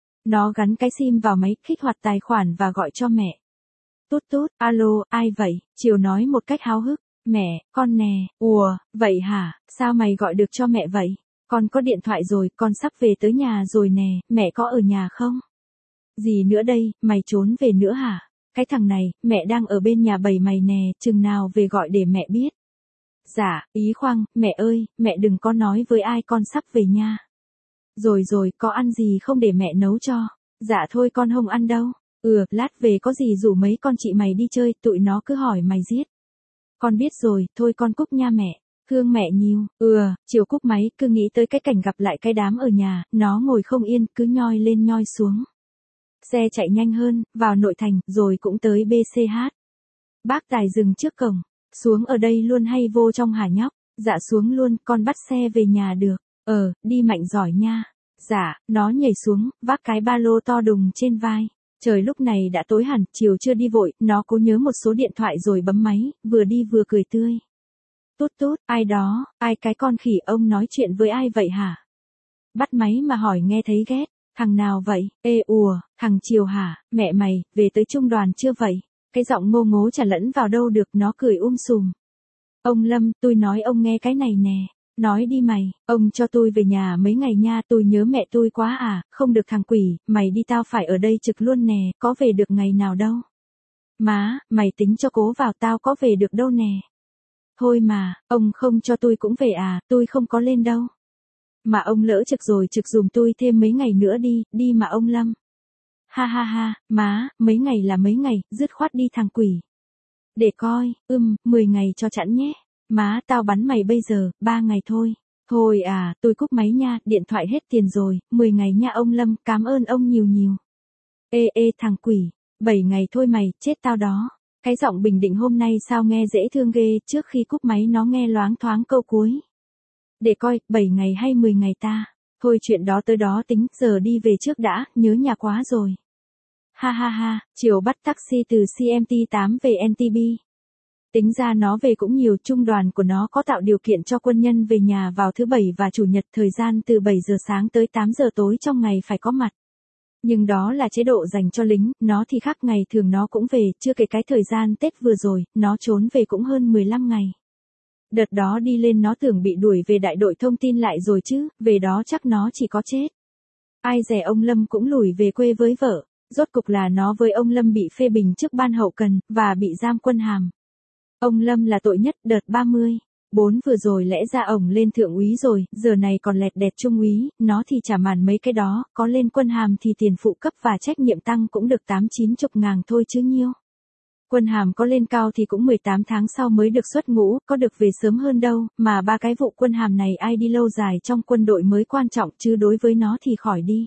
Nó gắn cái sim vào máy, kích hoạt tài khoản và gọi cho mẹ. Tút tút, alo, ai vậy? Chiều nói một cách háo hức. Mẹ, con nè. Ủa, vậy hả? Sao mày gọi được cho mẹ vậy? Con có điện thoại rồi, con sắp về tới nhà rồi nè, mẹ có ở nhà không? Gì nữa đây, mày trốn về nữa hả? Cái thằng này, mẹ đang ở bên nhà bầy mày nè, chừng nào về gọi để mẹ biết. Dạ, ý khoang, mẹ ơi, mẹ đừng có nói với ai con sắp về nha. Rồi rồi, có ăn gì không để mẹ nấu cho? Dạ thôi con không ăn đâu. Ừ, lát về có gì rủ mấy con chị mày đi chơi, tụi nó cứ hỏi mày giết. Con biết rồi, thôi con cúp nha mẹ. Thương mẹ nhiều. Ừ, Chiều cúp máy, cứ nghĩ tới cái cảnh gặp lại cái đám ở nhà, nó ngồi không yên, cứ nhoi lên nhoi xuống. Xe chạy nhanh hơn, vào nội thành, rồi cũng tới bê xê hát. Bác Tài dừng trước cổng. Xuống ở đây luôn hay vô trong hả nhóc? Dạ xuống luôn, con bắt xe về nhà được. Ờ, đi mạnh giỏi nha. Dạ, nó nhảy xuống, vác cái ba lô to đùng trên vai. Trời lúc này đã tối hẳn, Chiều chưa đi vội, nó cố nhớ một số điện thoại rồi bấm máy, vừa đi vừa cười tươi. Tút tút, ai đó, ai cái con khỉ ông nói chuyện với ai vậy hả? Bắt máy mà hỏi nghe thấy ghét, thằng nào vậy? Ê ùa, thằng Chiều hả? Mẹ mày, về tới trung đoàn chưa vậy? Cái giọng ngô ngố chả lẫn vào đâu được, nó cười um sùm. Ông Lâm, tôi nói ông nghe cái này nè. Nói đi mày, ông cho tôi về nhà mấy ngày nha, tôi nhớ mẹ tôi quá à, không được thằng quỷ, mày đi tao phải ở đây trực luôn nè, có về được ngày nào đâu. Má, mày tính cho cố vào tao có về được đâu nè. Thôi mà, ông không cho tôi cũng về à, tôi không có lên đâu. Mà ông lỡ trực rồi trực dùm tôi thêm mấy ngày nữa đi, đi mà ông Lâm. Ha ha ha, má, mấy ngày là mấy ngày, dứt khoát đi thằng quỷ. Để coi, ưm, mười ngày cho chẵn nhé. Má, tao bắn mày bây giờ, ba ngày thôi. Thôi à, tôi cúp máy nha, điện thoại hết tiền rồi, mười ngày nha ông Lâm, cảm ơn ông nhiều nhiều. Ê ê thằng quỷ, bảy ngày thôi mày, chết tao đó. Cái giọng bình định hôm nay sao nghe dễ thương ghê, trước khi cúp máy nó nghe loáng thoáng câu cuối. Để coi, bảy ngày hay mười ngày ta. Thôi chuyện đó tới đó tính, giờ đi về trước đã, nhớ nhà quá rồi. Ha ha ha, Chiều bắt taxi từ xê em tê tám về en tê bê. Tính ra nó về cũng nhiều, trung đoàn của nó có tạo điều kiện cho quân nhân về nhà vào thứ bảy và chủ nhật, thời gian từ bảy giờ sáng tới tám giờ tối trong ngày phải có mặt. Nhưng đó là chế độ dành cho lính, nó thì khác, ngày thường nó cũng về, chưa kể cái thời gian Tết vừa rồi, nó trốn về cũng hơn mười lăm ngày. Đợt đó đi lên nó tưởng bị đuổi về đại đội thông tin lại rồi chứ, về đó chắc nó chỉ có chết. Ai dè ông Lâm cũng lủi về quê với vợ, rốt cục là nó với ông Lâm bị phê bình trước ban hậu cần, và bị giam quân hàm. Ông Lâm là tội nhất, đợt ba mươi. Bốn vừa rồi lẽ ra ổng lên thượng úy rồi, giờ này còn lẹt đẹt trung úy, nó thì chả màn mấy cái đó, có lên quân hàm thì tiền phụ cấp và trách nhiệm tăng cũng được tám chín chục ngàn thôi chứ nhiêu. Quân hàm có lên cao thì cũng mười tám tháng sau mới được xuất ngũ, có được về sớm hơn đâu, mà ba cái vụ quân hàm này ai đi lâu dài trong quân đội mới quan trọng, chứ đối với nó thì khỏi đi.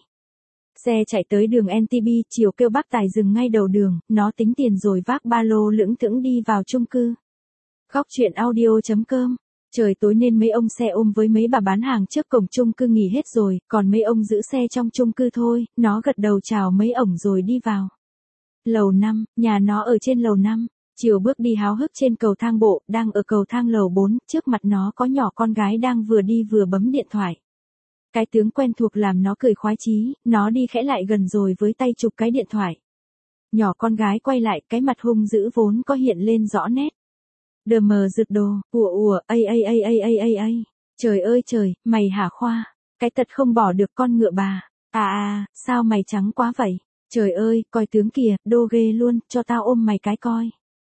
Xe chạy tới đường en tê bê, Chiều kêu bác Tài dừng ngay đầu đường, nó tính tiền rồi vác ba lô lững thững đi vào chung cư. Góc chuyện audio chấm com. Trời tối nên mấy ông xe ôm với mấy bà bán hàng trước cổng chung cư nghỉ hết rồi, còn mấy ông giữ xe trong chung cư thôi, nó gật đầu chào mấy ổng rồi đi vào. Lầu năm, nhà nó ở trên lầu năm. Chiều bước đi háo hức trên cầu thang bộ, đang ở cầu thang lầu bốn, trước mặt nó có nhỏ con gái đang vừa đi vừa bấm điện thoại. Cái tướng quen thuộc làm nó cười khoái chí, nó đi khẽ lại gần rồi với tay chụp cái điện thoại. Nhỏ con gái quay lại, cái mặt hung dữ vốn có hiện lên rõ nét. Đờ mờ rực đồ, ùa ùa, ây ây ây ây ây ây ây. Trời ơi trời, mày hả Khoa? Cái tật không bỏ được con ngựa bà. À à, sao mày trắng quá vậy? Trời ơi, coi tướng kìa, đô ghê luôn, cho tao ôm mày cái coi.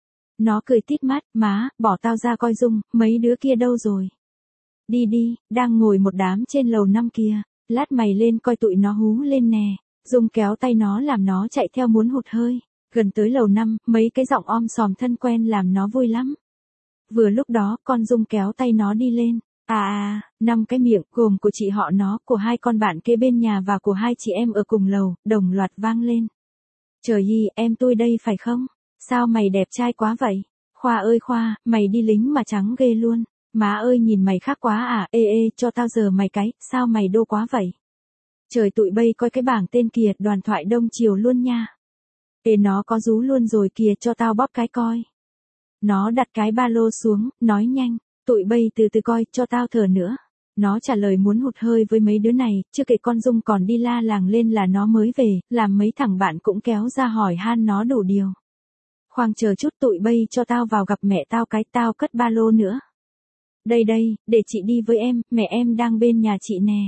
Nó cười tít mắt, má, bỏ tao ra coi Dung, mấy đứa kia đâu rồi? Đi đi, đang ngồi một đám trên lầu năm kia, lát mày lên coi tụi nó hú lên nè. Dung kéo tay nó làm nó chạy theo muốn hụt hơi. Gần tới lầu năm, mấy cái giọng om sòm thân quen làm nó vui lắm. Vừa lúc đó, con Dung kéo tay nó đi lên. À à, năm cái miệng, gồm của chị họ nó, của hai con bạn kế bên nhà và của hai chị em ở cùng lầu, đồng loạt vang lên. Trời hi, em tôi đây phải không? Sao mày đẹp trai quá vậy? Khoa ơi Khoa, mày đi lính mà trắng ghê luôn. Má ơi nhìn mày khác quá à, ê ê, cho tao giờ mày cái, sao mày đô quá vậy? Trời tụi bay coi cái bảng tên kìa, đoàn thoại đông chiều luôn nha. Ê nó có rú luôn rồi kìa, cho tao bóp cái coi. Nó đặt cái ba lô xuống, nói nhanh, tụi bay từ từ coi, cho tao thở nữa. Nó trả lời muốn hụt hơi với mấy đứa này, chưa kể con Dung còn đi la làng lên là nó mới về, làm mấy thằng bạn cũng kéo ra hỏi han nó đủ điều. Khoan chờ chút tụi bay cho tao vào gặp mẹ tao cái, tao cất ba lô nữa. Đây đây, để chị đi với em, mẹ em đang bên nhà chị nè.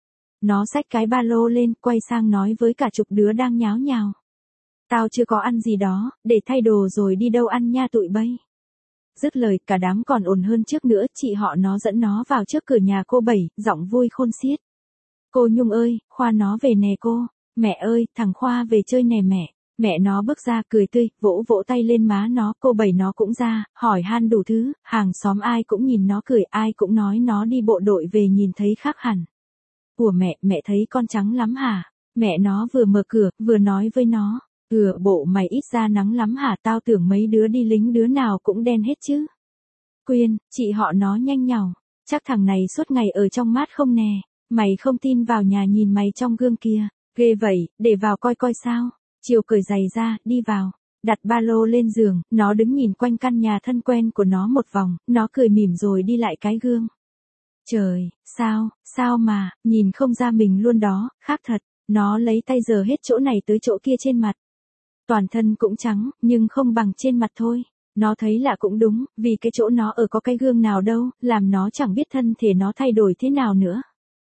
Nó xách cái ba lô lên, quay sang nói với cả chục đứa đang nháo nhào. Tao chưa có ăn gì đó, để thay đồ rồi đi đâu ăn nha tụi bay. Dứt lời, cả đám còn ồn hơn trước nữa, chị họ nó dẫn nó vào trước cửa nhà cô Bảy, giọng vui khôn xiết. Cô Nhung ơi, Khoa nó về nè cô. Mẹ ơi, thằng Khoa về chơi nè mẹ. Mẹ nó bước ra cười tươi, vỗ vỗ tay lên má nó, cô Bảy nó cũng ra, hỏi han đủ thứ, hàng xóm ai cũng nhìn nó cười, ai cũng nói nó đi bộ đội về nhìn thấy khác hẳn. Ủa mẹ, mẹ thấy con trắng lắm hả? Mẹ nó vừa mở cửa, vừa nói với nó. Ừ, bộ mày ít ra nắng lắm hả, tao tưởng mấy đứa đi lính đứa nào cũng đen hết chứ. Quyên, chị họ nó nhanh nhảu, chắc thằng này suốt ngày ở trong mát không nè, mày không tin vào nhà nhìn mày trong gương kia, ghê vậy, để vào coi coi sao. Chiều cởi giày ra, đi vào, đặt ba lô lên giường, nó đứng nhìn quanh căn nhà thân quen của nó một vòng, nó cười mỉm rồi đi lại cái gương. Trời, sao, sao mà, nhìn không ra mình luôn đó, khác thật, nó lấy tay giở hết chỗ này tới chỗ kia trên mặt. Toàn thân cũng trắng, nhưng không bằng trên mặt thôi. Nó thấy lạ cũng đúng, vì cái chỗ nó ở có cái gương nào đâu, làm nó chẳng biết thân thể nó thay đổi thế nào nữa.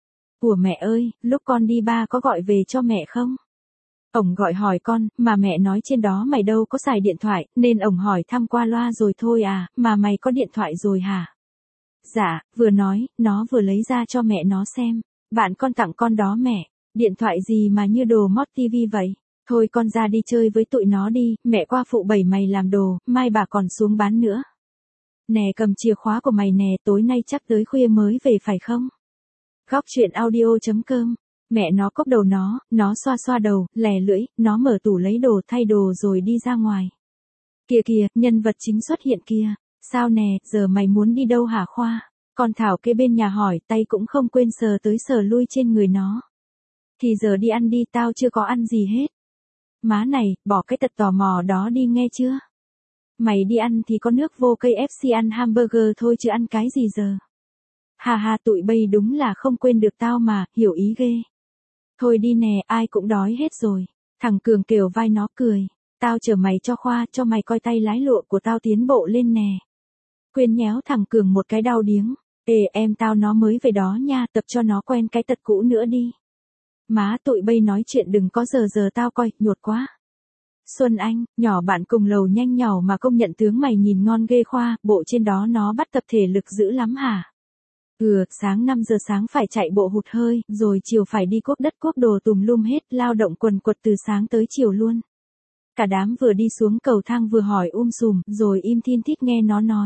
Ủa mẹ ơi, lúc con đi ba có gọi về cho mẹ không? Ổng gọi hỏi con, mà mẹ nói trên đó mày đâu có xài điện thoại, nên ổng hỏi thăm qua loa rồi thôi à, mà mày có điện thoại rồi hả? Dạ, vừa nói, nó vừa lấy ra cho mẹ nó xem. Bạn con tặng con đó mẹ, điện thoại gì mà như đồ mót tivi vậy? Thôi con ra đi chơi với tụi nó đi, mẹ qua phụ Bảy mày làm đồ, mai bà còn xuống bán nữa. Nè cầm chìa khóa của mày nè, tối nay chắc tới khuya mới về phải không? Góc truyện audio chấm com. Mẹ nó cốc đầu nó, nó xoa xoa đầu, lè lưỡi, nó mở tủ lấy đồ thay đồ rồi đi ra ngoài. Kìa kìa, nhân vật chính xuất hiện kia. Sao nè, giờ mày muốn đi đâu hả Khoa? Con Thảo kế bên nhà hỏi, tay cũng không quên sờ tới sờ lui trên người nó. Thì giờ đi ăn đi, tao chưa có ăn gì hết. Má này, bỏ cái tật tò mò đó đi nghe chưa? Mày đi ăn thì có nước vô ca ép xê ăn hamburger thôi chứ ăn cái gì giờ? Hà hà tụi bay đúng là không quên được tao mà, hiểu ý ghê. Thôi đi nè, ai cũng đói hết rồi. Thằng Cường kêu vai nó cười. Tao chở mày cho Khoa, cho mày coi tay lái lụa của tao tiến bộ lên nè. Quyên nhéo thằng Cường một cái đau điếng. Ê em tao nó mới về đó nha, tập cho nó quen cái tật cũ nữa đi. Má tụi bay nói chuyện đừng có giờ giờ tao coi, nhột quá. Xuân Anh, nhỏ bạn cùng lầu nhanh nhảu mà công nhận tướng mày nhìn ngon ghê Khoa, bộ trên đó nó bắt tập thể lực dữ lắm hả? Ừ, sáng năm giờ sáng phải chạy bộ hụt hơi, rồi chiều phải đi cuốc đất cuốc đồ tùm lum hết, lao động quần quật từ sáng tới chiều luôn. Cả đám vừa đi xuống cầu thang vừa hỏi um sùm, rồi im thin thít nghe nó nói.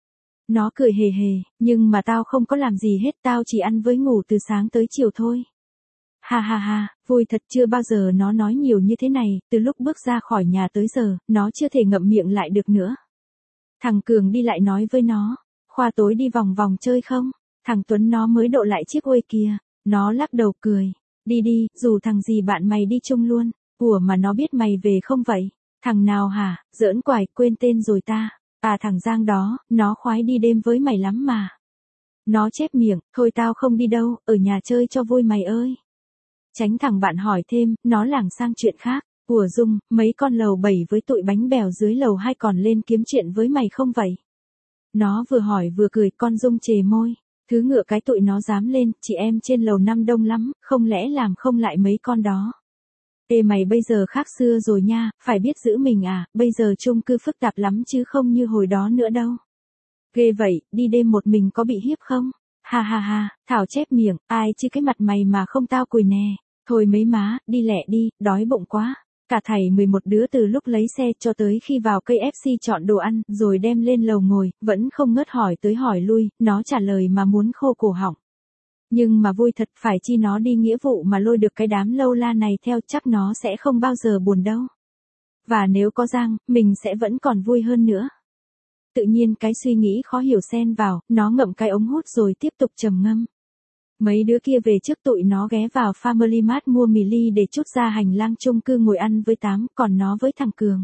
Nó cười hề hề, nhưng mà tao không có làm gì hết, tao chỉ ăn với ngủ từ sáng tới chiều thôi. Ha ha ha, vui thật, chưa bao giờ nó nói nhiều như thế này, từ lúc bước ra khỏi nhà tới giờ, nó chưa thể ngậm miệng lại được nữa. Thằng Cường đi lại nói với nó, Khoa tối đi vòng vòng chơi không? Thằng Tuấn nó mới độ lại chiếc uây kia, nó lắc đầu cười, đi đi, dù thằng gì bạn mày đi chung luôn, ủa mà nó biết mày về không vậy? Thằng nào hả, giỡn quài, quên tên rồi ta. À thằng Giang đó, nó khoái đi đêm với mày lắm mà. Nó chép miệng, thôi tao không đi đâu, ở nhà chơi cho vui mày ơi. Tránh thằng bạn hỏi thêm, nó lảng sang chuyện khác. Ủa Dung, mấy con lầu bảy với tụi bánh bèo dưới lầu hai còn lên kiếm chuyện với mày không vậy? Nó vừa hỏi vừa cười, con Dung chề môi. Thứ ngựa cái tụi nó dám lên, chị em trên lầu năm đông lắm, không lẽ làm không lại mấy con đó. Ê mày bây giờ khác xưa rồi nha, phải biết giữ mình à, bây giờ chung cư phức tạp lắm chứ không như hồi đó nữa đâu. Ghê vậy, đi đêm một mình có bị hiếp không? Ha ha ha, Thảo chép miệng, ai chứ cái mặt mày mà không tao cùi nè. Thôi mấy má, đi lẹ đi, đói bụng quá. Cả thảy mười một đứa từ lúc lấy xe cho tới khi vào ca ép xê chọn đồ ăn, rồi đem lên lầu ngồi, vẫn không ngớt hỏi tới hỏi lui, nó trả lời mà muốn khô cổ họng. Nhưng mà vui thật, phải chi nó đi nghĩa vụ mà lôi được cái đám lâu la này theo, chắc nó sẽ không bao giờ buồn đâu. Và nếu có Giang, mình sẽ vẫn còn vui hơn nữa. Tự nhiên cái suy nghĩ khó hiểu xen vào, nó ngậm cái ống hút rồi tiếp tục trầm ngâm. Mấy đứa kia về trước tụi nó ghé vào Family Mart mua mì ly để chút ra hành lang chung cư ngồi ăn với Tám, còn nó với thằng Cường.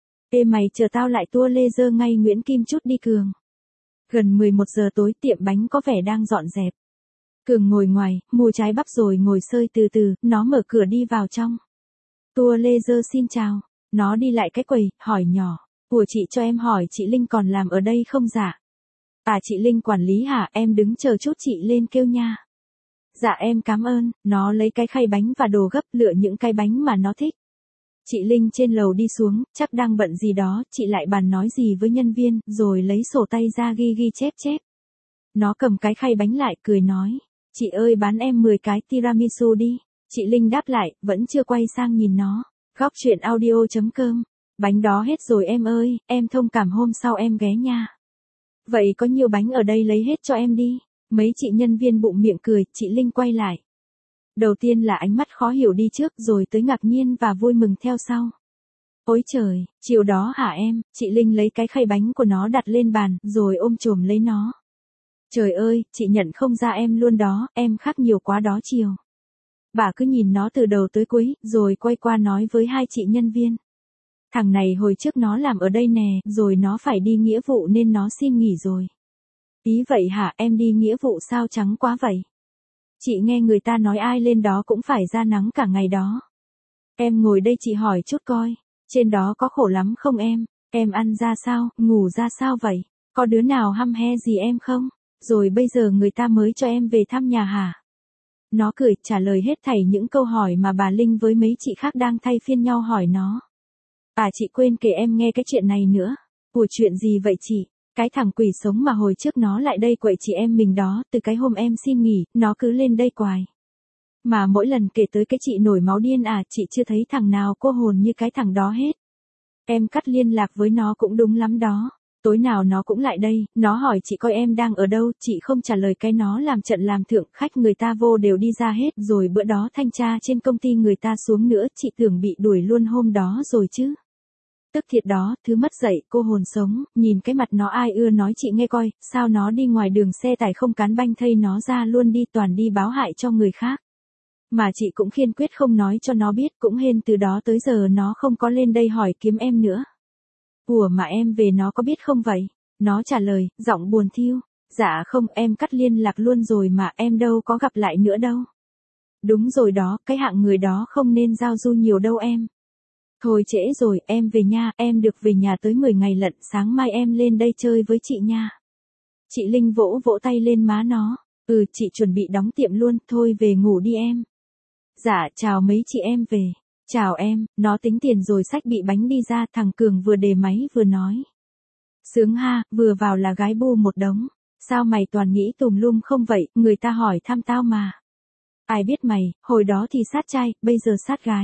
Ê mày chờ tao lại tour laser ngay Nguyễn Kim chút đi Cường. Gần mười một giờ tối tiệm bánh có vẻ đang dọn dẹp. Cường ngồi ngoài, mua trái bắp rồi ngồi sơi từ từ, nó mở cửa đi vào trong. Tour laser xin chào. Nó đi lại cái quầy, hỏi nhỏ. Ủa chị cho em hỏi chị Linh còn làm ở đây không dạ? À chị Linh quản lý hả, em đứng chờ chút chị lên kêu nha. Dạ em cảm ơn, nó lấy cái khay bánh và đồ gấp lựa những cái bánh mà nó thích. Chị Linh trên lầu đi xuống, chắc đang bận gì đó, chị lại bàn nói gì với nhân viên, rồi lấy sổ tay ra ghi ghi chép chép. Nó cầm cái khay bánh lại, cười nói. Chị ơi bán em mười cái tiramisu đi. Chị Linh đáp lại, vẫn chưa quay sang nhìn nó. Góc chuyện audio chấm com. Bánh đó hết rồi em ơi, em thông cảm hôm sau em ghé nha. Vậy có nhiều bánh ở đây lấy hết cho em đi. Mấy chị nhân viên bụng miệng cười, chị Linh quay lại. Đầu tiên là ánh mắt khó hiểu đi trước rồi tới ngạc nhiên và vui mừng theo sau. Ôi trời, chiều đó hả em, chị Linh lấy cái khay bánh của nó đặt lên bàn rồi ôm chồm lấy nó. Trời ơi, chị nhận không ra em luôn đó, em khác nhiều quá đó chiều. Bà cứ nhìn nó từ đầu tới cuối, rồi quay qua nói với hai chị nhân viên. Thằng này hồi trước nó làm ở đây nè, rồi nó phải đi nghĩa vụ nên nó xin nghỉ rồi. Ý vậy hả, em đi nghĩa vụ sao trắng quá vậy? Chị nghe người ta nói ai lên đó cũng phải ra nắng cả ngày đó. Em ngồi đây chị hỏi chút coi, trên đó có khổ lắm không em? Em ăn ra sao, ngủ ra sao vậy? Có đứa nào hăm he gì em không? Rồi bây giờ người ta mới cho em về thăm nhà hả? Nó cười trả lời hết thảy những câu hỏi mà bà Linh với mấy chị khác đang thay phiên nhau hỏi nó. À chị quên kể em nghe cái chuyện này nữa. Ủa chuyện gì vậy chị? Cái thằng quỷ sống mà hồi trước nó lại đây quậy chị em mình đó, từ cái hôm em xin nghỉ, nó cứ lên đây quài. Mà mỗi lần kể tới cái chị nổi máu điên à, chị chưa thấy thằng nào cô hồn như cái thằng đó hết. Em cắt liên lạc với nó cũng đúng lắm đó. Tối nào nó cũng lại đây, nó hỏi chị coi em đang ở đâu, chị không trả lời cái nó làm trận làm thượng, khách người ta vô đều đi ra hết, rồi bữa đó thanh tra trên công ty người ta xuống nữa, chị tưởng bị đuổi luôn hôm đó rồi chứ. Tức thiệt đó, thứ mất dạy, cô hồn sống, nhìn cái mặt nó ai ưa nói chị nghe coi, sao nó đi ngoài đường xe tải không cán banh thây nó ra luôn đi, toàn đi báo hại cho người khác. Mà chị cũng kiên quyết không nói cho nó biết, cũng hên từ đó tới giờ nó không có lên đây hỏi kiếm em nữa. Ủa mà em về nó có biết không vậy? Nó trả lời, giọng buồn thiu. Dạ không, em cắt liên lạc luôn rồi mà em đâu có gặp lại nữa đâu. Đúng rồi đó, cái hạng người đó không nên giao du nhiều đâu em. Thôi trễ rồi, em về nha, em được về nhà tới mười ngày lận, sáng mai em lên đây chơi với chị nha. Chị Linh vỗ vỗ tay lên má nó. Ừ, chị chuẩn bị đóng tiệm luôn, thôi về ngủ đi em. Dạ, chào mấy chị em về. Chào em, nó tính tiền rồi xách bị bánh đi ra, thằng Cường vừa đề máy vừa nói. Sướng ha, vừa vào là gái bu một đống. Sao mày toàn nghĩ tùm lum không vậy, người ta hỏi thăm tao mà. Ai biết mày, hồi đó thì sát trai, bây giờ sát gái.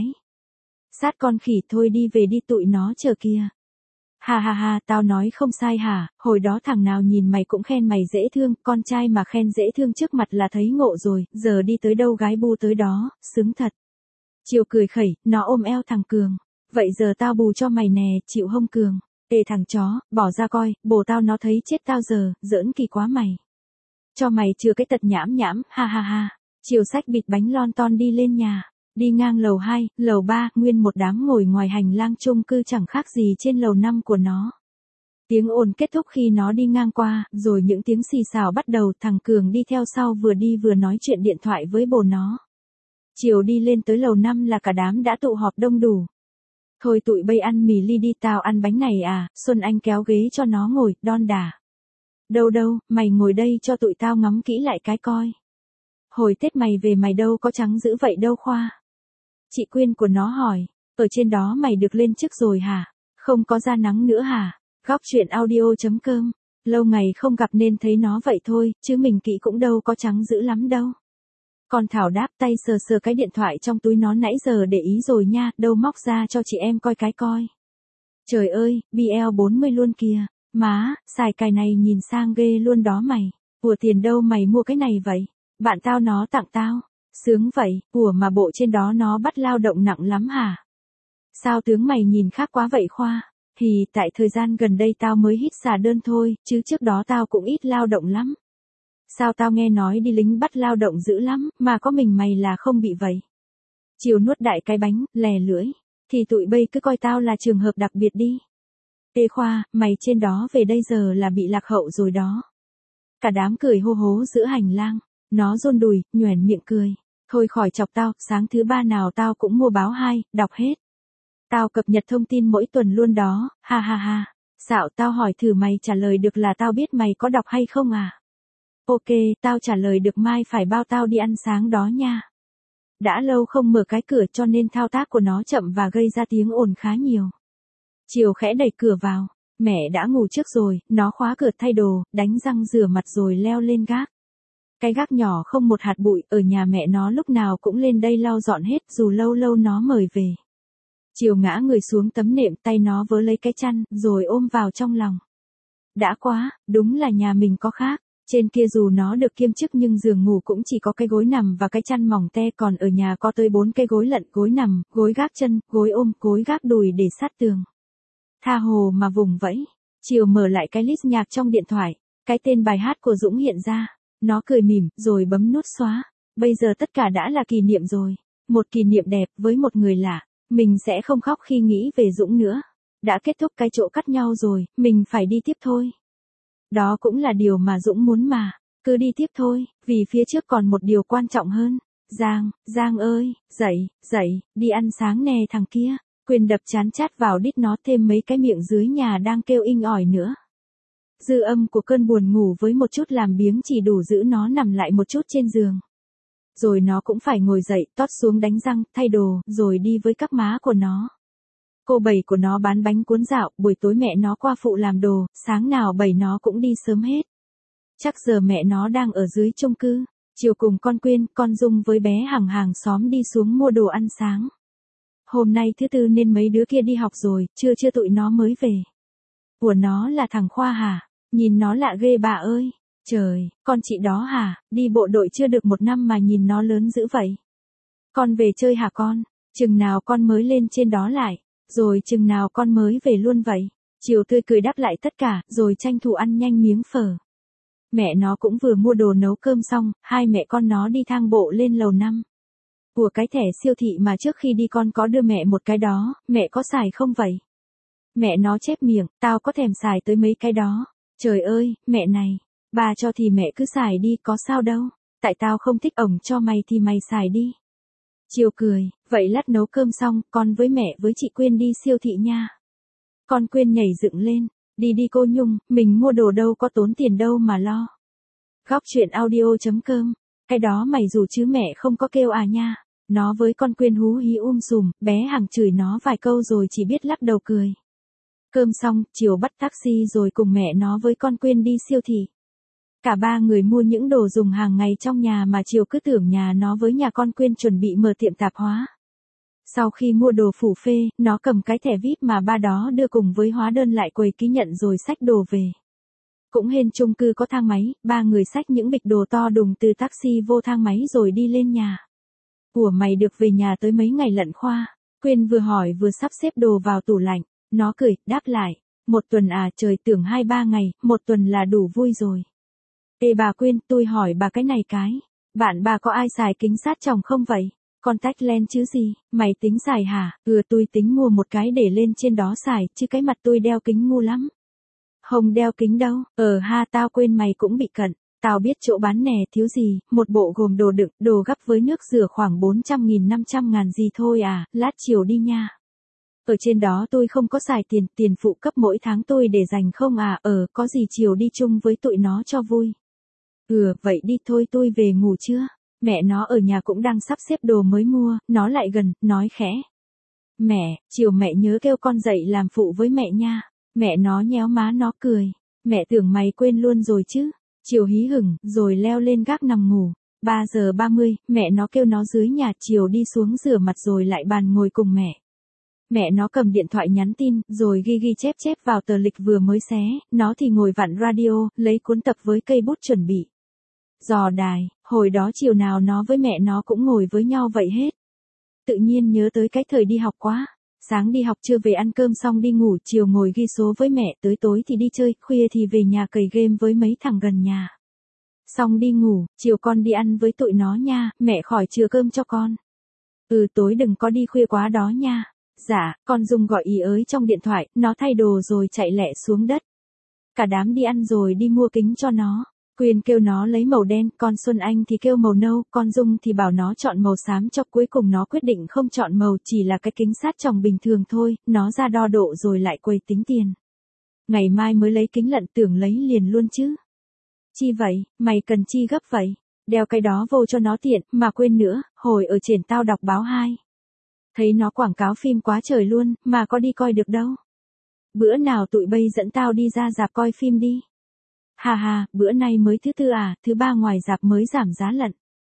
Sát con khỉ thôi đi về đi tụi nó chờ kìa. Ha ha ha, tao nói không sai hả, hồi đó thằng nào nhìn mày cũng khen mày dễ thương, con trai mà khen dễ thương trước mặt là thấy ngộ rồi, giờ đi tới đâu gái bu tới đó, sướng thật. Chiều cười khẩy, nó ôm eo thằng Cường. Vậy giờ tao bù cho mày nè, chịu hông Cường? Ê thằng chó, bỏ ra coi, bồ tao nó thấy chết tao giờ, giỡn kỳ quá mày. Cho mày chừa cái tật nhãm nhãm, ha ha ha. Chiều xách bịt bánh lon ton đi lên nhà. Đi ngang lầu hai, lầu ba, nguyên một đám ngồi ngoài hành lang chung cư chẳng khác gì trên lầu năm của nó. Tiếng ồn kết thúc khi nó đi ngang qua, rồi những tiếng xì xào bắt đầu, thằng Cường đi theo sau vừa đi vừa nói chuyện điện thoại với bồ nó. Chiều đi lên tới lầu năm là cả đám đã tụ họp đông đủ. Thôi tụi bây ăn mì ly đi, tao ăn bánh này à, Xuân Anh kéo ghế cho nó ngồi, đon đả. Đâu đâu, mày ngồi đây cho tụi tao ngắm kỹ lại cái coi. Hồi Tết mày về mày đâu có trắng dữ vậy đâu Khoa. Chị Quyên của nó hỏi, ở trên đó mày được lên chức rồi hả? Không có ra nắng nữa hả? Góc chuyện audio.com, lâu ngày không gặp nên thấy nó vậy thôi, chứ mình kỹ cũng đâu có trắng dữ lắm đâu. Còn Thảo đáp tay sờ sờ cái điện thoại trong túi nó nãy giờ để ý rồi nha, đâu móc ra cho chị em coi cái coi. Trời ơi, bê lờ bốn mươi luôn kìa, má, xài cài này nhìn sang ghê luôn đó mày. Ủa tiền đâu mày mua cái này vậy? Bạn tao nó tặng tao. Sướng vậy, ủa mà bộ trên đó nó bắt lao động nặng lắm hả? Sao tướng mày nhìn khác quá vậy Khoa? Thì tại thời gian gần đây tao mới hít xà đơn thôi, chứ trước đó tao cũng ít lao động lắm. Sao tao nghe nói đi lính bắt lao động dữ lắm, mà có mình mày là không bị vậy. Chiều nuốt đại cái bánh, lè lưỡi. Thì tụi bây cứ coi tao là trường hợp đặc biệt đi. Ê Khoa, mày trên đó về đây giờ là bị lạc hậu rồi đó. Cả đám cười hô hố giữa hành lang. Nó run đùi, nhoẻn miệng cười. Thôi khỏi chọc tao, sáng thứ ba nào tao cũng mua báo hai, đọc hết. Tao cập nhật thông tin mỗi tuần luôn đó, ha ha ha. Xạo tao hỏi thử mày trả lời được là tao biết mày có đọc hay không à? Ok, tao trả lời được mai phải bao tao đi ăn sáng đó nha. Đã lâu không mở cái cửa cho nên thao tác của nó chậm và gây ra tiếng ồn khá nhiều. Chiều khẽ đẩy cửa vào, mẹ đã ngủ trước rồi, nó khóa cửa thay đồ, đánh răng rửa mặt rồi leo lên gác. Cái gác nhỏ không một hạt bụi, ở nhà mẹ nó lúc nào cũng lên đây lau dọn hết dù lâu lâu nó mời về. Chiều ngã người xuống tấm nệm, tay nó vớ lấy cái chăn, rồi ôm vào trong lòng. Đã quá, đúng là nhà mình có khác. Trên kia dù nó được kiêm chức nhưng giường ngủ cũng chỉ có cái gối nằm và cái chăn mỏng te, còn ở nhà có tới bốn cái gối lận, gối nằm, gối gác chân, gối ôm, gối gác đùi để sát tường. Tha hồ mà vùng vẫy. Chiều mở lại cái list nhạc trong điện thoại, cái tên bài hát của Dũng hiện ra. Nó cười mỉm, rồi bấm nút xóa. Bây giờ tất cả đã là kỷ niệm rồi. Một kỷ niệm đẹp với một người lạ. Mình sẽ không khóc khi nghĩ về Dũng nữa. Đã kết thúc cái chỗ cắt nhau rồi, mình phải đi tiếp thôi. Đó cũng là điều mà Dũng muốn mà. Cứ đi tiếp thôi, vì phía trước còn một điều quan trọng hơn. Giang, Giang ơi, dậy, dậy, đi ăn sáng nè thằng kia. Quyền đập chán chát vào đít nó, thêm mấy cái miệng dưới nhà đang kêu inh ỏi nữa. Dư âm của cơn buồn ngủ với một chút làm biếng chỉ đủ giữ nó nằm lại một chút trên giường. Rồi nó cũng phải ngồi dậy, tót xuống đánh răng, thay đồ, rồi đi với các má của nó. Cô Bảy của nó bán bánh cuốn dạo, buổi tối mẹ nó qua phụ làm đồ, sáng nào Bảy nó cũng đi sớm hết. Chắc giờ mẹ nó đang ở dưới chung cư. Chiều cùng con Quyên, con Dung với bé Hằng hàng xóm đi xuống mua đồ ăn sáng. Hôm nay thứ tư nên mấy đứa kia đi học rồi, trưa trưa tụi nó mới về. Của nó là thằng Khoa hả? Nhìn nó lạ ghê bà ơi. Trời, con chị đó hả? Đi bộ đội chưa được một năm mà nhìn nó lớn dữ vậy. Con về chơi hả con? Chừng nào con mới lên trên đó lại? Rồi chừng nào con mới về luôn vậy? Chiều tươi cười đáp lại tất cả, rồi tranh thủ ăn nhanh miếng phở. Mẹ nó cũng vừa mua đồ nấu cơm xong, hai mẹ con nó đi thang bộ lên lầu năm. Của cái thẻ siêu thị mà trước khi đi con có đưa mẹ một cái đó, mẹ có xài không vậy? Mẹ nó chép miệng, tao có thèm xài tới mấy cái đó. Trời ơi, mẹ này, bà cho thì mẹ cứ xài đi, có sao đâu. Tại tao không thích ổng cho mày thì mày xài đi. Chiều cười, vậy lát nấu cơm xong, con với mẹ với chị Quyên đi siêu thị nha. Con Quyên nhảy dựng lên, đi đi cô Nhung, mình mua đồ đâu có tốn tiền đâu mà lo. Góc chuyện audio.com, cái đó mày dù chứ mẹ không có kêu à nha. Nó với con Quyên hú hí um sùm, bé Hằng chửi nó vài câu rồi chỉ biết lắc đầu cười. Cơm xong, Chiều bắt taxi rồi cùng mẹ nó với con Quyên đi siêu thị. Cả ba người mua những đồ dùng hàng ngày trong nhà mà Chiều cứ tưởng nhà nó với nhà con Quyên chuẩn bị mở tiệm tạp hóa. Sau khi mua đồ phủ phê, nó cầm cái thẻ víp mà ba đó đưa cùng với hóa đơn lại quầy ký nhận rồi xách đồ về. Cũng hên chung cư có thang máy, ba người xách những bịch đồ to đùng từ taxi vô thang máy rồi đi lên nhà. Ủa mày được về nhà tới mấy ngày lận Khoa? Quyên vừa hỏi vừa sắp xếp đồ vào tủ lạnh. Nó cười, đáp lại. Một tuần à, trời, tưởng hai ba ngày, một tuần là đủ vui rồi. Ê bà Quyên, tôi hỏi bà cái này cái. Bạn bà có ai xài kính sát tròng không vậy? Contact lens chứ gì, mày tính xài hả? Ừ tôi tính mua một cái để lên trên đó xài, chứ cái mặt tôi đeo kính ngu lắm. Không đeo kính đâu, ờ ha tao quên mày cũng bị cận. Tao biết chỗ bán nè thiếu gì, một bộ gồm đồ đựng, đồ gấp với nước rửa khoảng bốn trăm nghìn năm trăm ngàn gì thôi à, lát chiều đi nha. Ở trên đó tôi không có xài tiền, tiền phụ cấp mỗi tháng tôi để dành không à, ờ có gì chiều đi chung với tụi nó cho vui. Ừ, vậy đi thôi tôi về ngủ chưa? Mẹ nó ở nhà cũng đang sắp xếp đồ mới mua, nó lại gần, nói khẽ. Mẹ, chiều mẹ nhớ kêu con dậy làm phụ với mẹ nha. Mẹ nó nhéo má nó cười. Mẹ tưởng mày quên luôn rồi chứ. Chiều hí hửng, rồi leo lên gác nằm ngủ. ba giờ ba mươi, mẹ nó kêu nó dưới nhà, chiều đi xuống rửa mặt rồi lại bàn ngồi cùng mẹ. Mẹ nó cầm điện thoại nhắn tin, rồi ghi ghi chép chép vào tờ lịch vừa mới xé, nó thì ngồi vặn radio, lấy cuốn tập với cây bút chuẩn bị. Dò đài, hồi đó chiều nào nó với mẹ nó cũng ngồi với nhau vậy hết. Tự nhiên nhớ tới cái thời đi học quá. Sáng đi học, trưa về ăn cơm xong đi ngủ, chiều ngồi ghi số với mẹ, tới tối thì đi chơi, khuya thì về nhà cày game với mấy thằng gần nhà. Xong đi ngủ, chiều con đi ăn với tụi nó nha, mẹ khỏi chừa cơm cho con. Ừ tối đừng có đi khuya quá đó nha. Dạ, con Dung gọi ý ới trong điện thoại, nó thay đồ rồi chạy lẹ xuống đất. Cả đám đi ăn rồi đi mua kính cho nó. Quyên kêu nó lấy màu đen, con Xuân Anh thì kêu màu nâu, con Dung thì bảo nó chọn màu xám, cho cuối cùng nó quyết định không chọn màu, chỉ là cái kính sát tròng bình thường thôi, nó ra đo độ rồi lại quầy tính tiền. Ngày mai mới lấy kính lận, tưởng lấy liền luôn chứ. Chi vậy, mày cần chi gấp vậy? Đeo cái đó vô cho nó tiện, mà quên nữa, hồi ở trên tao đọc báo hai. Thấy nó quảng cáo phim quá trời luôn, mà có đi coi được đâu. Bữa nào tụi bay dẫn tao đi ra rạp coi phim đi. Hà hà, bữa nay mới thứ tư à, thứ ba ngoài rạp mới giảm giá lận.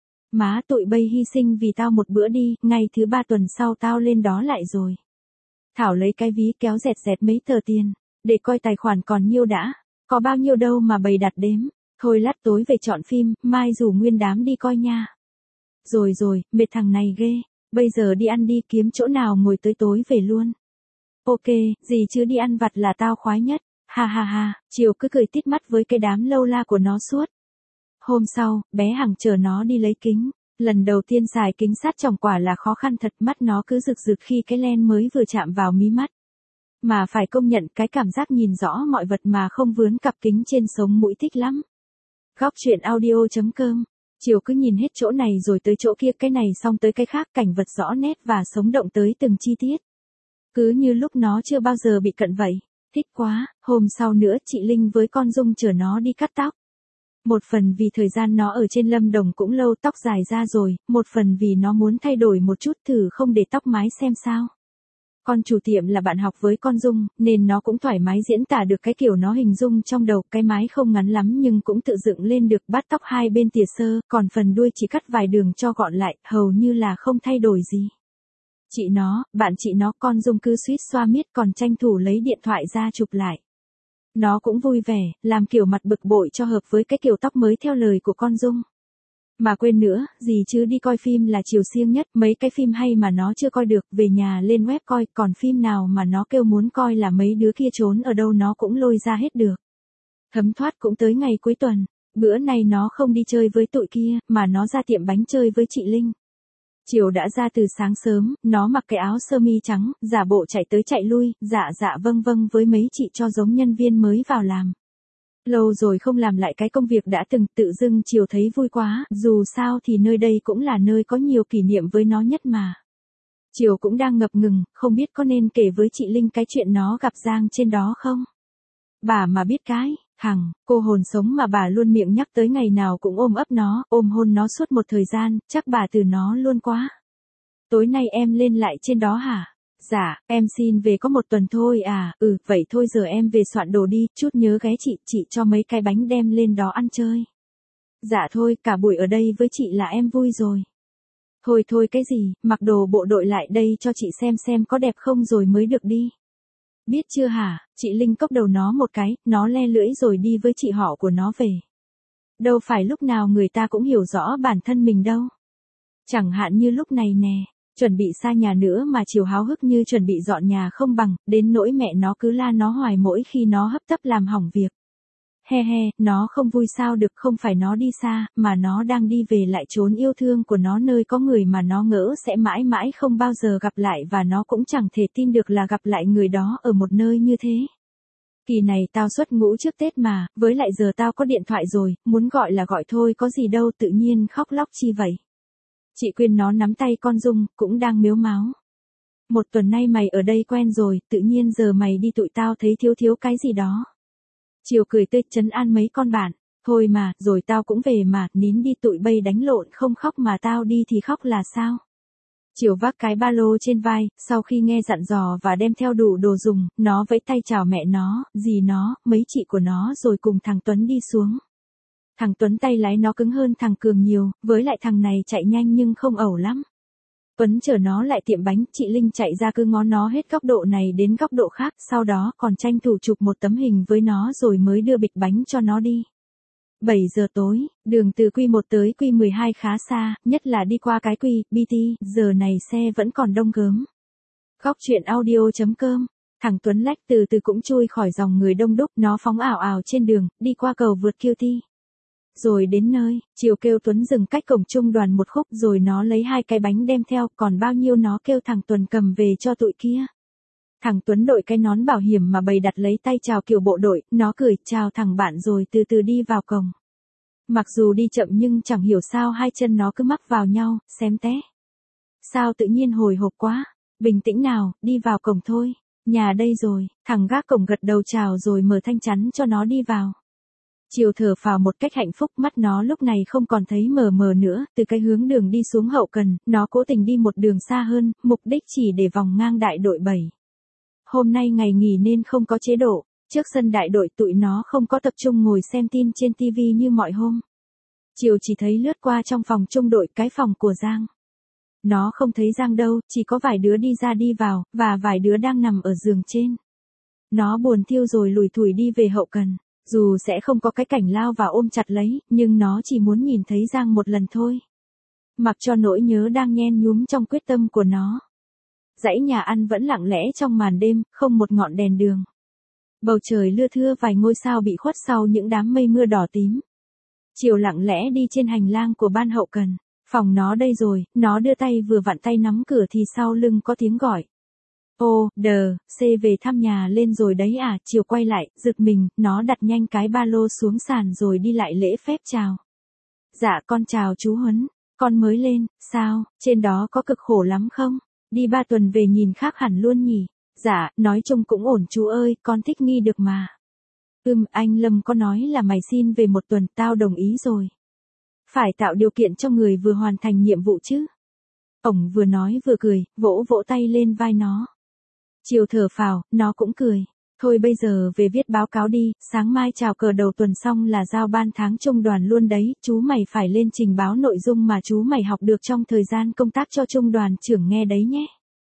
Má tụi bay hy sinh vì tao một bữa đi, ngày thứ ba tuần sau tao lên đó lại rồi. Thảo lấy cái ví kéo dẹt dẹt mấy tờ tiền, để coi tài khoản còn nhiêu đã, có bao nhiêu đâu mà bày đặt đếm. Thôi lát tối về chọn phim, mai rủ nguyên đám đi coi nha. Rồi rồi, mệt thằng này ghê, bây giờ đi ăn đi, kiếm chỗ nào ngồi tới tối về luôn. Ok, gì chứ đi ăn vặt là tao khoái nhất. Ha ha ha, chiều cứ cười tít mắt với cái đám lâu la của nó suốt. Hôm sau, bé Hằng chờ nó đi lấy kính. Lần đầu tiên xài kính sát tròng quả là khó khăn thật, mắt nó cứ rực rực khi cái len mới vừa chạm vào mí mắt. Mà phải công nhận cái cảm giác nhìn rõ mọi vật mà không vướng cặp kính trên sống mũi thích lắm. Góc truyện audio.com. Chiều cứ nhìn hết chỗ này rồi tới chỗ kia, cái này xong tới cái khác, cảnh vật rõ nét và sống động tới từng chi tiết. Cứ như lúc nó chưa bao giờ bị cận vậy. Thích quá, hôm sau nữa chị Linh với con Dung chở nó đi cắt tóc. Một phần vì thời gian nó ở trên Lâm Đồng cũng lâu, tóc dài ra rồi, một phần vì nó muốn thay đổi một chút, thử không để tóc mái xem sao. Con chủ tiệm là bạn học với con Dung, nên nó cũng thoải mái diễn tả được cái kiểu nó hình dung trong đầu, cái mái không ngắn lắm nhưng cũng tự dựng lên được, bát tóc hai bên tỉa sơ, còn phần đuôi chỉ cắt vài đường cho gọn lại, hầu như là không thay đổi gì. Chị nó, bạn chị nó, con Dung cứ suýt xoa miết còn tranh thủ lấy điện thoại ra chụp lại. Nó cũng vui vẻ, làm kiểu mặt bực bội cho hợp với cái kiểu tóc mới theo lời của con Dung. Mà quên nữa, gì chứ đi coi phim là chiều siêng nhất, mấy cái phim hay mà nó chưa coi được, về nhà lên web coi, còn phim nào mà nó kêu muốn coi là mấy đứa kia trốn ở đâu nó cũng lôi ra hết được. Thấm thoát cũng tới ngày cuối tuần, bữa này nó không đi chơi với tụi kia, mà nó ra tiệm bánh chơi với chị Linh. Chiều đã ra từ sáng sớm, nó mặc cái áo sơ mi trắng, giả bộ chạy tới chạy lui, dạ dạ vâng vâng với mấy chị cho giống nhân viên mới vào làm. Lâu rồi không làm lại cái công việc đã từng, tự dưng chiều thấy vui quá, dù sao thì nơi đây cũng là nơi có nhiều kỷ niệm với nó nhất mà. Chiều cũng đang ngập ngừng, không biết có nên kể với chị Linh cái chuyện nó gặp Giang trên đó không? Bà mà biết cái, Hằng, cô hồn sống mà bà luôn miệng nhắc tới, ngày nào cũng ôm ấp nó, ôm hôn nó suốt một thời gian, chắc bà từ nó luôn quá. Tối nay em lên lại trên đó hả? Dạ, em xin về có một tuần thôi à, ừ, vậy thôi giờ em về soạn đồ đi, chút nhớ ghé chị, chị cho mấy cái bánh đem lên đó ăn chơi. Dạ thôi, cả buổi ở đây với chị là em vui rồi. Thôi thôi cái gì, mặc đồ bộ đội lại đây cho chị xem xem có đẹp không rồi mới được đi. Biết chưa hả, chị Linh cốc đầu nó một cái, nó le lưỡi rồi đi với chị họ của nó về. Đâu phải lúc nào người ta cũng hiểu rõ bản thân mình đâu. Chẳng hạn như lúc này nè, chuẩn bị xa nhà nữa mà chiều háo hức như chuẩn bị dọn nhà không bằng, đến nỗi mẹ nó cứ la nó hoài mỗi khi nó hấp tấp làm hỏng việc. He he, nó không vui sao được, không phải nó đi xa, mà nó đang đi về lại chốn yêu thương của nó, nơi có người mà nó ngỡ sẽ mãi mãi không bao giờ gặp lại, và nó cũng chẳng thể tin được là gặp lại người đó ở một nơi như thế. Kỳ này tao xuất ngũ trước Tết mà, với lại giờ tao có điện thoại rồi, muốn gọi là gọi thôi, có gì đâu, tự nhiên khóc lóc chi vậy. Chị Quyên nó nắm tay con Dung, cũng đang mếu máo. Một tuần nay mày ở đây quen rồi, tự nhiên giờ mày đi tụi tao thấy thiếu thiếu cái gì đó. Chiều cười tươi trấn an mấy con bạn, thôi mà, rồi tao cũng về mà, nín đi, tụi bay đánh lộn không khóc mà tao đi thì khóc là sao. Chiều vác cái ba lô trên vai, sau khi nghe dặn dò và đem theo đủ đồ dùng, nó vẫy tay chào mẹ nó, dì nó, mấy chị của nó rồi cùng thằng Tuấn đi xuống. Thằng Tuấn tay lái nó cứng hơn thằng Cường nhiều, với lại thằng này chạy nhanh nhưng không ẩu lắm. Tuấn chở nó lại tiệm bánh, chị Linh chạy ra cứ ngó nó hết góc độ này đến góc độ khác, sau đó còn tranh thủ chụp một tấm hình với nó rồi mới đưa bịch bánh cho nó đi. bảy giờ tối, đường từ Q một tới Q mười hai khá xa, nhất là đi qua cái Q, bê tê, giờ này xe vẫn còn đông gớm. Góc chuyện audio chấm com, thằng Tuấn lách từ từ cũng chui khỏi dòng người đông đúc, nó phóng ảo ảo trên đường, đi qua cầu vượt Q T. Rồi đến nơi, Chiều kêu Tuấn dừng cách cổng trung đoàn một khúc rồi nó lấy hai cái bánh đem theo, còn bao nhiêu nó kêu thằng Tuấn cầm về cho tụi kia. Thằng Tuấn đội cái nón bảo hiểm mà bày đặt lấy tay chào kiểu bộ đội, nó cười chào thằng bạn rồi từ từ đi vào cổng. Mặc dù đi chậm nhưng chẳng hiểu sao hai chân nó cứ mắc vào nhau, xém té. Sao tự nhiên hồi hộp quá, bình tĩnh nào, đi vào cổng thôi, nhà đây rồi, thằng gác cổng gật đầu chào rồi mở thanh chắn cho nó đi vào. Chiều thở phào một cách hạnh phúc, mắt nó lúc này không còn thấy mờ mờ nữa, từ cái hướng đường đi xuống hậu cần, nó cố tình đi một đường xa hơn, mục đích chỉ để vòng ngang đại đội bảy. Hôm nay ngày nghỉ nên không có chế độ, trước sân đại đội tụi nó không có tập trung ngồi xem tin trên tivi như mọi hôm. Chiều chỉ thấy lướt qua trong phòng trung đội, cái phòng của Giang. Nó không thấy Giang đâu, chỉ có vài đứa đi ra đi vào, và vài đứa đang nằm ở giường trên. Nó buồn thiêu rồi lủi thủi đi về hậu cần. Dù sẽ không có cái cảnh lao vào ôm chặt lấy, nhưng nó chỉ muốn nhìn thấy Giang một lần thôi. Mặc cho nỗi nhớ đang nhen nhúm trong quyết tâm của nó. Dãy nhà ăn vẫn lặng lẽ trong màn đêm, không một ngọn đèn đường. Bầu trời lưa thưa vài ngôi sao bị khuất sau những đám mây mưa đỏ tím. Chiều lặng lẽ đi trên hành lang của ban hậu cần. Phòng nó đây rồi, nó đưa tay vừa vặn tay nắm cửa thì sau lưng có tiếng gọi. Ô, đờ, C về thăm nhà lên rồi đấy à, Chiều quay lại, giật mình, nó đặt nhanh cái ba lô xuống sàn rồi đi lại lễ phép chào. Dạ con chào chú Huấn, con mới lên, sao, trên đó có cực khổ lắm không? Đi ba tuần về nhìn khác hẳn luôn nhỉ? Dạ, nói chung cũng ổn chú ơi, con thích nghi được mà. Ừm, anh Lâm có nói là mày xin về một tuần, tao đồng ý rồi. Phải tạo điều kiện cho người vừa hoàn thành nhiệm vụ chứ. Ổng vừa nói vừa cười, vỗ vỗ tay lên vai nó. Chiều thở phào, nó cũng cười. Thôi bây giờ về viết báo cáo đi, sáng mai chào cờ đầu tuần xong là giao ban tháng trung đoàn luôn đấy, chú mày phải lên trình báo nội dung mà chú mày học được trong thời gian công tác cho trung đoàn trưởng nghe đấy nhé.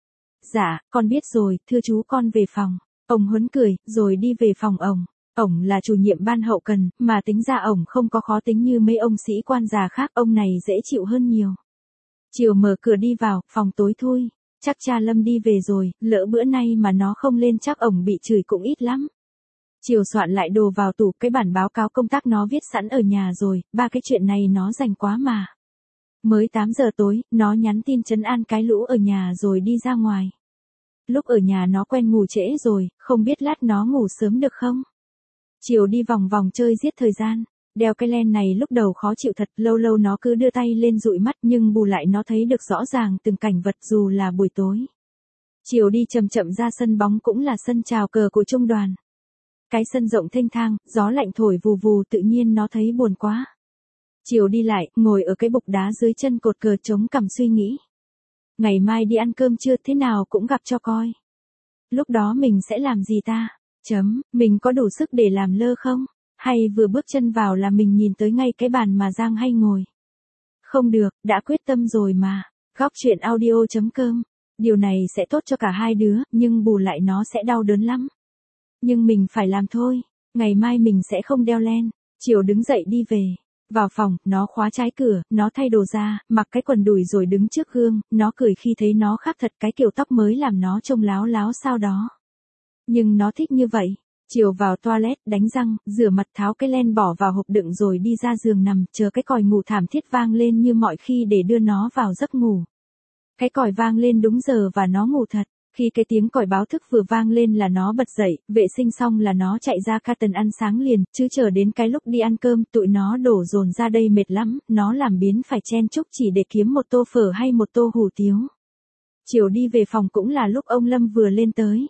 Dạ, con biết rồi, thưa chú, con về phòng. Ông Huấn cười, rồi đi về phòng ổng. Ổng là chủ nhiệm ban hậu cần, mà tính ra ổng không có khó tính như mấy ông sĩ quan già khác, ông này dễ chịu hơn nhiều. Chiều mở cửa đi vào, phòng tối thui. Chắc cha Lâm đi về rồi, lỡ bữa nay mà nó không lên chắc ổng bị chửi cũng ít lắm. Chiều soạn lại đồ vào tủ, cái bản báo cáo công tác nó viết sẵn ở nhà rồi, ba cái chuyện này nó rành quá mà. Mới tám giờ tối, nó nhắn tin trấn an cái lũ ở nhà rồi đi ra ngoài. Lúc ở nhà nó quen ngủ trễ rồi, không biết lát nó ngủ sớm được không? Chiều đi vòng vòng chơi giết thời gian. Đeo cái len này lúc đầu khó chịu thật, lâu lâu nó cứ đưa tay lên dụi mắt nhưng bù lại nó thấy được rõ ràng từng cảnh vật dù là buổi tối. Chiều đi chậm chậm ra sân bóng cũng là sân chào cờ của trung đoàn. Cái sân rộng thênh thang, gió lạnh thổi vù vù tự nhiên nó thấy buồn quá. Chiều đi lại, ngồi ở cái bục đá dưới chân cột cờ chống cằm suy nghĩ. Ngày mai đi ăn cơm trưa thế nào cũng gặp cho coi. Lúc đó mình sẽ làm gì ta? Chấm, mình có đủ sức để làm lơ không? Hay vừa bước chân vào là mình nhìn tới ngay cái bàn mà Giang hay ngồi. Không được, đã quyết tâm rồi mà. Góc chuyện audio chấm com. Điều này sẽ tốt cho cả hai đứa, nhưng bù lại nó sẽ đau đớn lắm. Nhưng mình phải làm thôi. Ngày mai mình sẽ không đeo len. Chiều đứng dậy đi về. Vào phòng, nó khóa trái cửa, nó thay đồ ra, mặc cái quần đùi rồi đứng trước gương, nó cười khi thấy nó khác thật, cái kiểu tóc mới làm nó trông láo láo sao đó. Nhưng nó thích như vậy. Chiều vào toilet, đánh răng, rửa mặt tháo cái len bỏ vào hộp đựng rồi đi ra giường nằm, chờ cái còi ngủ thảm thiết vang lên như mọi khi để đưa nó vào giấc ngủ. Cái còi vang lên đúng giờ và nó ngủ thật. Khi cái tiếng còi báo thức vừa vang lên là nó bật dậy, vệ sinh xong là nó chạy ra Carton ăn sáng liền, chứ chờ đến cái lúc đi ăn cơm tụi nó đổ dồn ra đây mệt lắm, nó làm biến phải chen chúc chỉ để kiếm một tô phở hay một tô hủ tiếu. Chiều đi về phòng cũng là lúc ông Lâm vừa lên tới.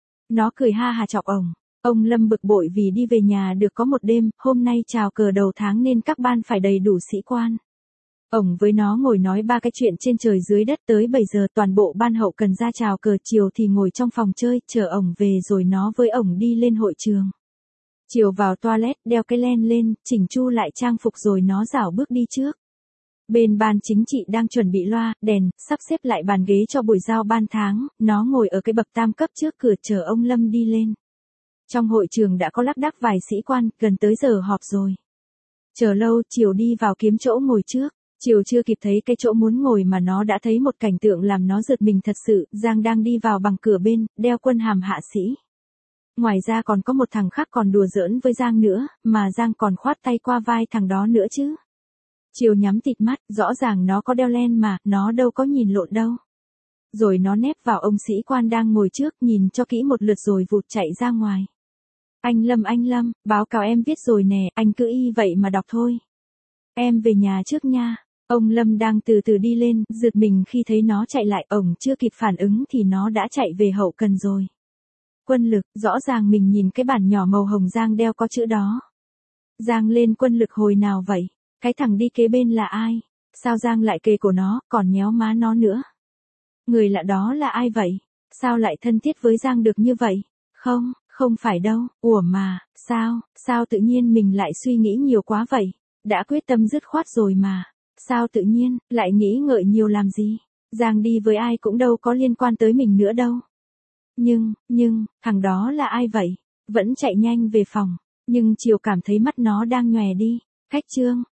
Nó cười ha hà chọc ổng. Ông Lâm bực bội vì đi về nhà được có một đêm, hôm nay chào cờ đầu tháng nên các ban phải đầy đủ sĩ quan. Ổng với nó ngồi nói ba cái chuyện trên trời dưới đất tới bảy giờ toàn bộ ban hậu cần ra chào cờ, chiều thì ngồi trong phòng chơi, chờ ổng về rồi nó với ổng đi lên hội trường. Chiều vào toilet, đeo cái len lên, chỉnh chu lại trang phục rồi nó rảo bước đi trước. Bên ban chính trị đang chuẩn bị loa, đèn, sắp xếp lại bàn ghế cho buổi giao ban tháng, nó ngồi ở cái bậc tam cấp trước cửa chờ ông Lâm đi lên. Trong hội trường đã có lác đác vài sĩ quan, gần tới giờ họp rồi. Chờ lâu, Chiều đi vào kiếm chỗ ngồi trước. Chiều chưa kịp thấy cái chỗ muốn ngồi mà nó đã thấy một cảnh tượng làm nó giật mình thật sự, Giang đang đi vào bằng cửa bên, đeo quân hàm hạ sĩ. Ngoài ra còn có một thằng khác còn đùa giỡn với Giang nữa, mà Giang còn khoát tay qua vai thằng đó nữa chứ. Chiều nhắm tịt mắt, rõ ràng nó có đeo len mà, nó đâu có nhìn lộn đâu. Rồi nó nép vào ông sĩ quan đang ngồi trước, nhìn cho kỹ một lượt rồi vụt chạy ra ngoài. Anh Lâm anh Lâm, báo cáo em viết rồi nè, anh cứ y vậy mà đọc thôi. Em về nhà trước nha. Ông Lâm đang từ từ đi lên, giật mình khi thấy nó chạy lại, ổng chưa kịp phản ứng thì nó đã chạy về hậu cần rồi. Quân lực, rõ ràng mình nhìn cái bản nhỏ màu hồng Giang đeo có chữ đó. Giang lên quân lực hồi nào vậy? Cái thằng đi kế bên là ai? Sao Giang lại kề cổ nó, còn nhéo má nó nữa? Người lạ đó là ai vậy? Sao lại thân thiết với Giang được như vậy? Không, không phải đâu, ủa mà, sao, sao tự nhiên mình lại suy nghĩ nhiều quá vậy? Đã quyết tâm dứt khoát rồi mà. Sao tự nhiên, lại nghĩ ngợi nhiều làm gì? Giang đi với ai cũng đâu có liên quan tới mình nữa đâu. Nhưng, nhưng, thằng đó là ai vậy? Vẫn chạy nhanh về phòng. Nhưng Chiều cảm thấy mắt nó đang nhòe đi. Khách trương,